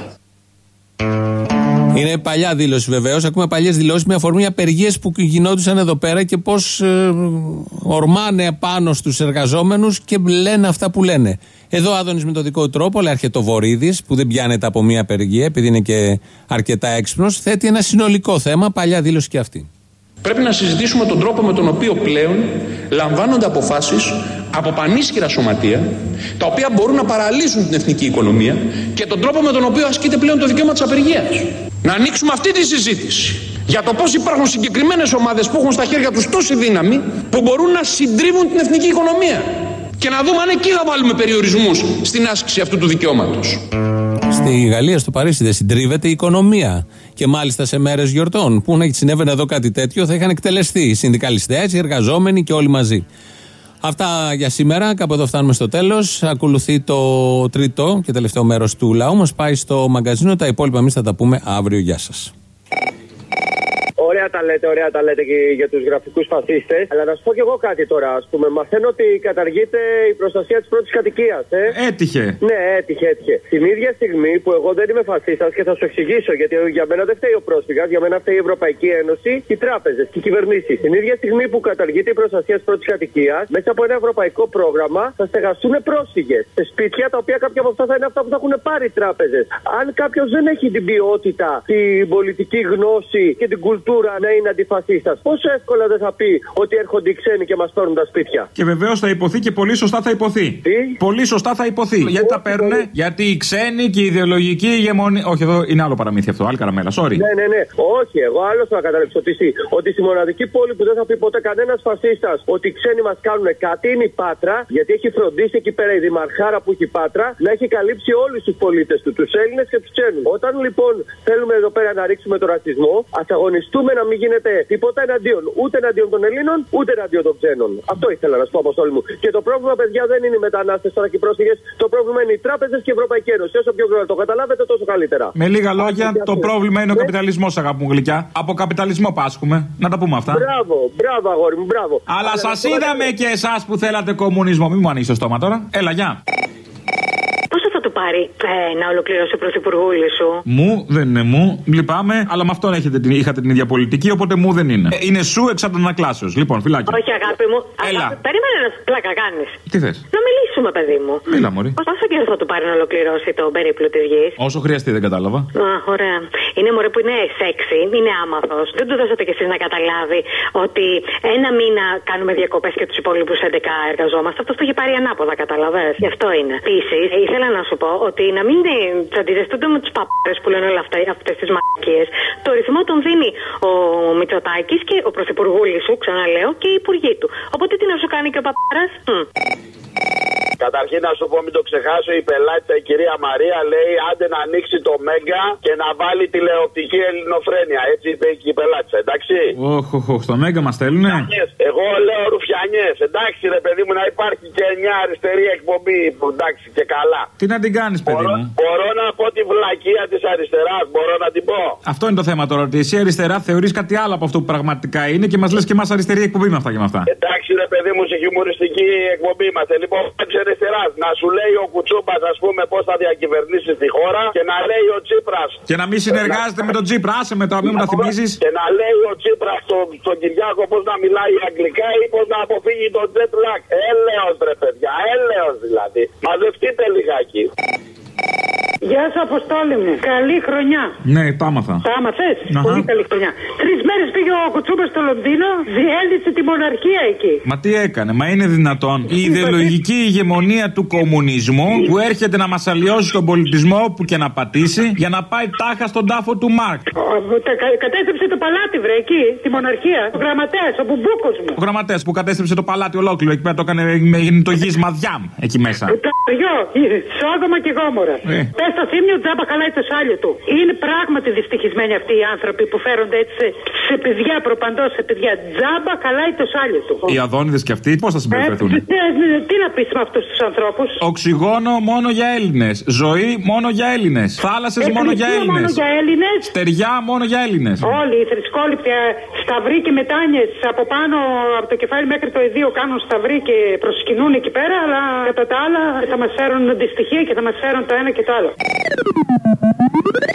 Είναι παλιά δήλωση βεβαίως. Ακούμε παλιές δηλώσεις με αφορμή απεργίες που γινόντουσαν εδώ πέρα και πώς ε, ορμάνε πάνω στους εργαζόμενους και λένε αυτά που λένε. Εδώ ο Άδωνης με το δικό του τρόπο, αλλά έρχεται ο Βορίδης που δεν πιάνεται από μια απεργία, επειδή είναι και αρκετά έξυπνος, θέτει ένα συνολικό θέμα, παλιά δήλωση και αυτή. Πρέπει να συζητήσουμε τον τρόπο με τον οποίο πλέον λαμβάνονται αποφάσεις από πανίσχυρα σωματεία, τα οποία μπορούν να παραλύσουν την εθνική οικονομία, και τον τρόπο με τον οποίο ασκείται πλέον το δικαίωμα της απεργίας. Να ανοίξουμε αυτή τη συζήτηση για το πώς υπάρχουν συγκεκριμένες ομάδες που έχουν στα χέρια τους τόση δύναμη που μπορούν να συντρίβουν την εθνική οικονομία. Και να δούμε αν εκεί θα βάλουμε περιορισμούς στην άσκηση αυτού του δικαιώματος. Στη Γαλλία, στο Παρίσι, δεν συντρίβεται η οικονομία. Και μάλιστα σε μέρες γιορτών. Που να συνέβαινε εδώ κάτι τέτοιο, θα είχαν εκτελεστεί οι συνδικαλιστές, οι εργαζόμενοι και όλοι μαζί. Αυτά για σήμερα. Κάπου εδώ φτάνουμε στο τέλος. Ακολουθεί το τρίτο και τελευταίο μέρος του λαού μας. Πάει στο μαγκαζίνο. Τα υπόλοιπα εμείς θα τα πούμε αύριο. Γεια σας. Ωραία τα λέτε, ωραία τα λέτε και για τους γραφικούς φασίστες. Αλλά να σου πω κι εγώ κάτι τώρα. Ας πούμε, μαθαίνω ότι καταργείται η προστασία της πρώτης κατοικίας. Ε? Έτυχε. Ναι, έτυχε, έτυχε. Την ίδια στιγμή που εγώ δεν είμαι φασίστας και θα σου εξηγήσω, γιατί για μένα δεν φταίει ο πρόσφυγας, για μένα φταίει η Ευρωπαϊκή Ένωση, οι τράπεζες και οι κυβερνήσεις. Την ίδια στιγμή που καταργείται η προστασία της πρώτης κατοικίας, μέσα από ένα ευρωπαϊκό πρόγραμμα θα στεγαστούν πρόσφυγες σε σπίτια τα οποία κάποια από αυτά θα είναι αυτά που θα έχουν πάρει οι τράπεζες. Αν κάποιος δεν έχει την ποιότητα, την πολιτική γνώση και την κουλτούρα να είναι αντιφασίστας, πόσο εύκολα δεν θα πει ότι έρχονται οι ξένοι και μας παίρνουν τα σπίτια. Και βεβαίως θα υποθεί και πολύ σωστά θα υποθεί. Τι? Πολύ σωστά θα υποθεί. Γιατί τα παίρνουν, γιατί οι ξένοι και η ιδεολογική ηγεμονία. Όχι, εδώ είναι άλλο παραμύθι αυτό, άλλη καραμέλα. Sorry. Ναι, ναι, ναι. Όχι, εγώ άλλο θα καταλήξω. Ότι, ότι στη μοναδική πόλη που δεν θα πει ποτέ κανένας φασίστας ότι οι ξένοι μας κάνουν κάτι είναι η Πάτρα, γιατί έχει φροντίσει εκεί πέρα η δημαρχάρα που έχει η Πάτρα να έχει καλύψει όλους τους πολίτες του, τους Έλληνες και τους ξένους. Όταν λοιπόν θέλουμε εδώ πέρα να ρίξουμε τον ρατσισμό, ας αγωνιστούμε να μην γίνεται τίποτα εναντίον ούτε εναντίον των Ελλήνων ούτε εναντίον των ξένων. Αυτό ήθελα να σου πω, Αποστόλη μου. Και το πρόβλημα, παιδιά, δεν είναι οι μετανάστες τώρα και οι πρόσφυγες. Το πρόβλημα είναι οι τράπεζες και η Ευρωπαϊκή Ένωση. Όσο πιο γρήγορα το καταλάβετε, τόσο καλύτερα. Με λίγα λόγια, το πρόβλημα είναι ο καπιταλισμός, αγάπη μου γλυκιά. Από καπιταλισμό πάσχουμε. Να τα πούμε αυτά. Μπράβο, μπράβο, αγόρι μου, μπράβο. Αλλά σας είδαμε και εσάς που θέλατε κομμουνισμό. Μην μου ανοίξει το στόμα τώρα. Έλα, γεια. Πόσο θα του πάρει ε, να ολοκληρώσει ο πρωθυπουργούλης σου? Μου δεν είναι μου, λυπάμαι, αλλά με αυτόν έχετε, είχατε την ίδια πολιτική, οπότε μου δεν είναι. Ε, είναι σου εξ αντανακλάσεως. Λοιπόν, φυλάκι. Όχι, αγάπη μου. Έλα. Αγάπη, περίμενε να σου πλάκα κάνεις. Τι θες? Να μιλήσουμε, παιδί μου. Μίλα, μωρή. Πόσο καιρό θα του πάρει να ολοκληρώσει τον περίπλου της γης? Όσο χρειαστεί, δεν κατάλαβα. Α, ωραία. Είναι μωρέ που είναι σεξι, είναι άμαθος. Δεν του δώσατε κι εσείς να καταλάβει ότι ένα μήνα κάνουμε διακοπές και τους υπόλοιπους έντεκα εργαζόμαστε. Αυτό το είχε πάρει ανάποδα, καταλαβες. Γι' αυτό είναι. Επίσης, ήθελα να σου πω ότι να μην τσαντιζεστούνται με τους παπάρες που λένε όλα αυτά, αυτές τις μαλακίες. Το ρυθμό τον δίνει ο Μητσοτάκης και ο πρωθυπουργούλης σου, ξαναλέω, και οι υπουργοί του. Οπότε τι να σου κάνει και ο παπάρας? Καταρχήν να σου πω, μην το ξεχάσω, η πελάτησα η κυρία Μαρία λέει άντε να ανοίξει το Μέγκα και να βάλει τηλεοπτική ελληνοφρένεια. Έτσι είπε και η πελάτησα, εντάξει. Όχι, όχι, στο Μέγκα μας στέλνουνε. Εγώ λέω ρουφιανιές, εντάξει ρε παιδί μου, να υπάρχει και μια αριστερή εκπομπή, εντάξει και καλά. Τι να την κάνεις, παιδί μπορώ, μου. Μπορώ να πω τη βλακεία της αριστεράς, μπορώ να την πω. Αυτό είναι το θέμα τώρα, ότι εσύ αριστερά θεωρείς κάτι άλλο από αυτό που πραγματικά είναι και μας λες και εμάς αριστερή εκπομπή με αυτά και με αυτά. Εντάξει ρε παιδί μου, σε χιουμοριστική εκπομπή είμαστε. Λοιπόν, της αριστεράς, να σου λέει ο Κουτσούμπας, ας πούμε, πώς θα διακυβερνήσει τη χώρα και να λέει ο Τσίπρας. Και να μην συνεργάζεται με τον Τσίπρα, άσε με τώρα, μην μου τα θυμίζεις. Και να λέει ο Τσίπρας στον στο Κυριάκο πώς να μιλάει αγγλικά ή πώς να αποφύγει τον jet lag. Έλεος ρε παιδιά, έλεος δηλαδή. Μαζευτείτε λιγάκι. Γεια σου, Αποστόλη μου. Καλή χρονιά. Ναι, τα άμαθα. Τα άμαθες. Πολύ καλή χρονιά. Τρεις μέρες πήγε ο Κουτσούμπας στο Λονδίνο, διέλυσε τη μοναρχία εκεί. Μα τι έκανε, μα είναι δυνατόν. Η ιδεολογική ηγεμονία του κομμουνισμού που έρχεται να μας αλλοιώσει τον πολιτισμό που και να πατήσει για να πάει τάχα στον τάφο του Μάρκ. Κατέστρεψε το παλάτι, βρε, εκεί, τη μοναρχία. Ο γραμματέας, ο μπουμπούκος μου. Ο γραμματέας που κατέστρεψε το παλάτι ολόκληρο εκεί πέρα, το έκανε με το γύσμα διάμ εκεί μέσα. Το αριό, Σόδομα και Γόμορα. Ε. Πες στο θύμιο, τζάμπα χαλάει το σάλιο του. Είναι πράγματι δυστυχισμένοι αυτοί οι άνθρωποι που φέρονται έτσι σε, σε παιδιά, προπαντός σε παιδιά. Τζάμπα χαλάει το σάλιο του. Οι Αδόνιδες και αυτοί πώς θα συμπεριφερθούν. Ε, ε, ε, τι να πεις με αυτούς τους ανθρώπους. Οξυγόνο μόνο για Έλληνες. Ζωή μόνο για Έλληνες. Θάλασσες μόνο για Έλληνες. Μόνο για Έλληνες. Στεριά μόνο για Έλληνες. Όλοι οι θρησκόληπτοι σταυροί και μετάνιες από πάνω από το κεφάλι μέχρι το ιδίο κάνουν σταυροί και προσκυνούν εκεί πέρα, αλλά κατά τα άλλα θα μας φέρουν δυστυχία και θα μας φέρουν το ένα και το άλλο.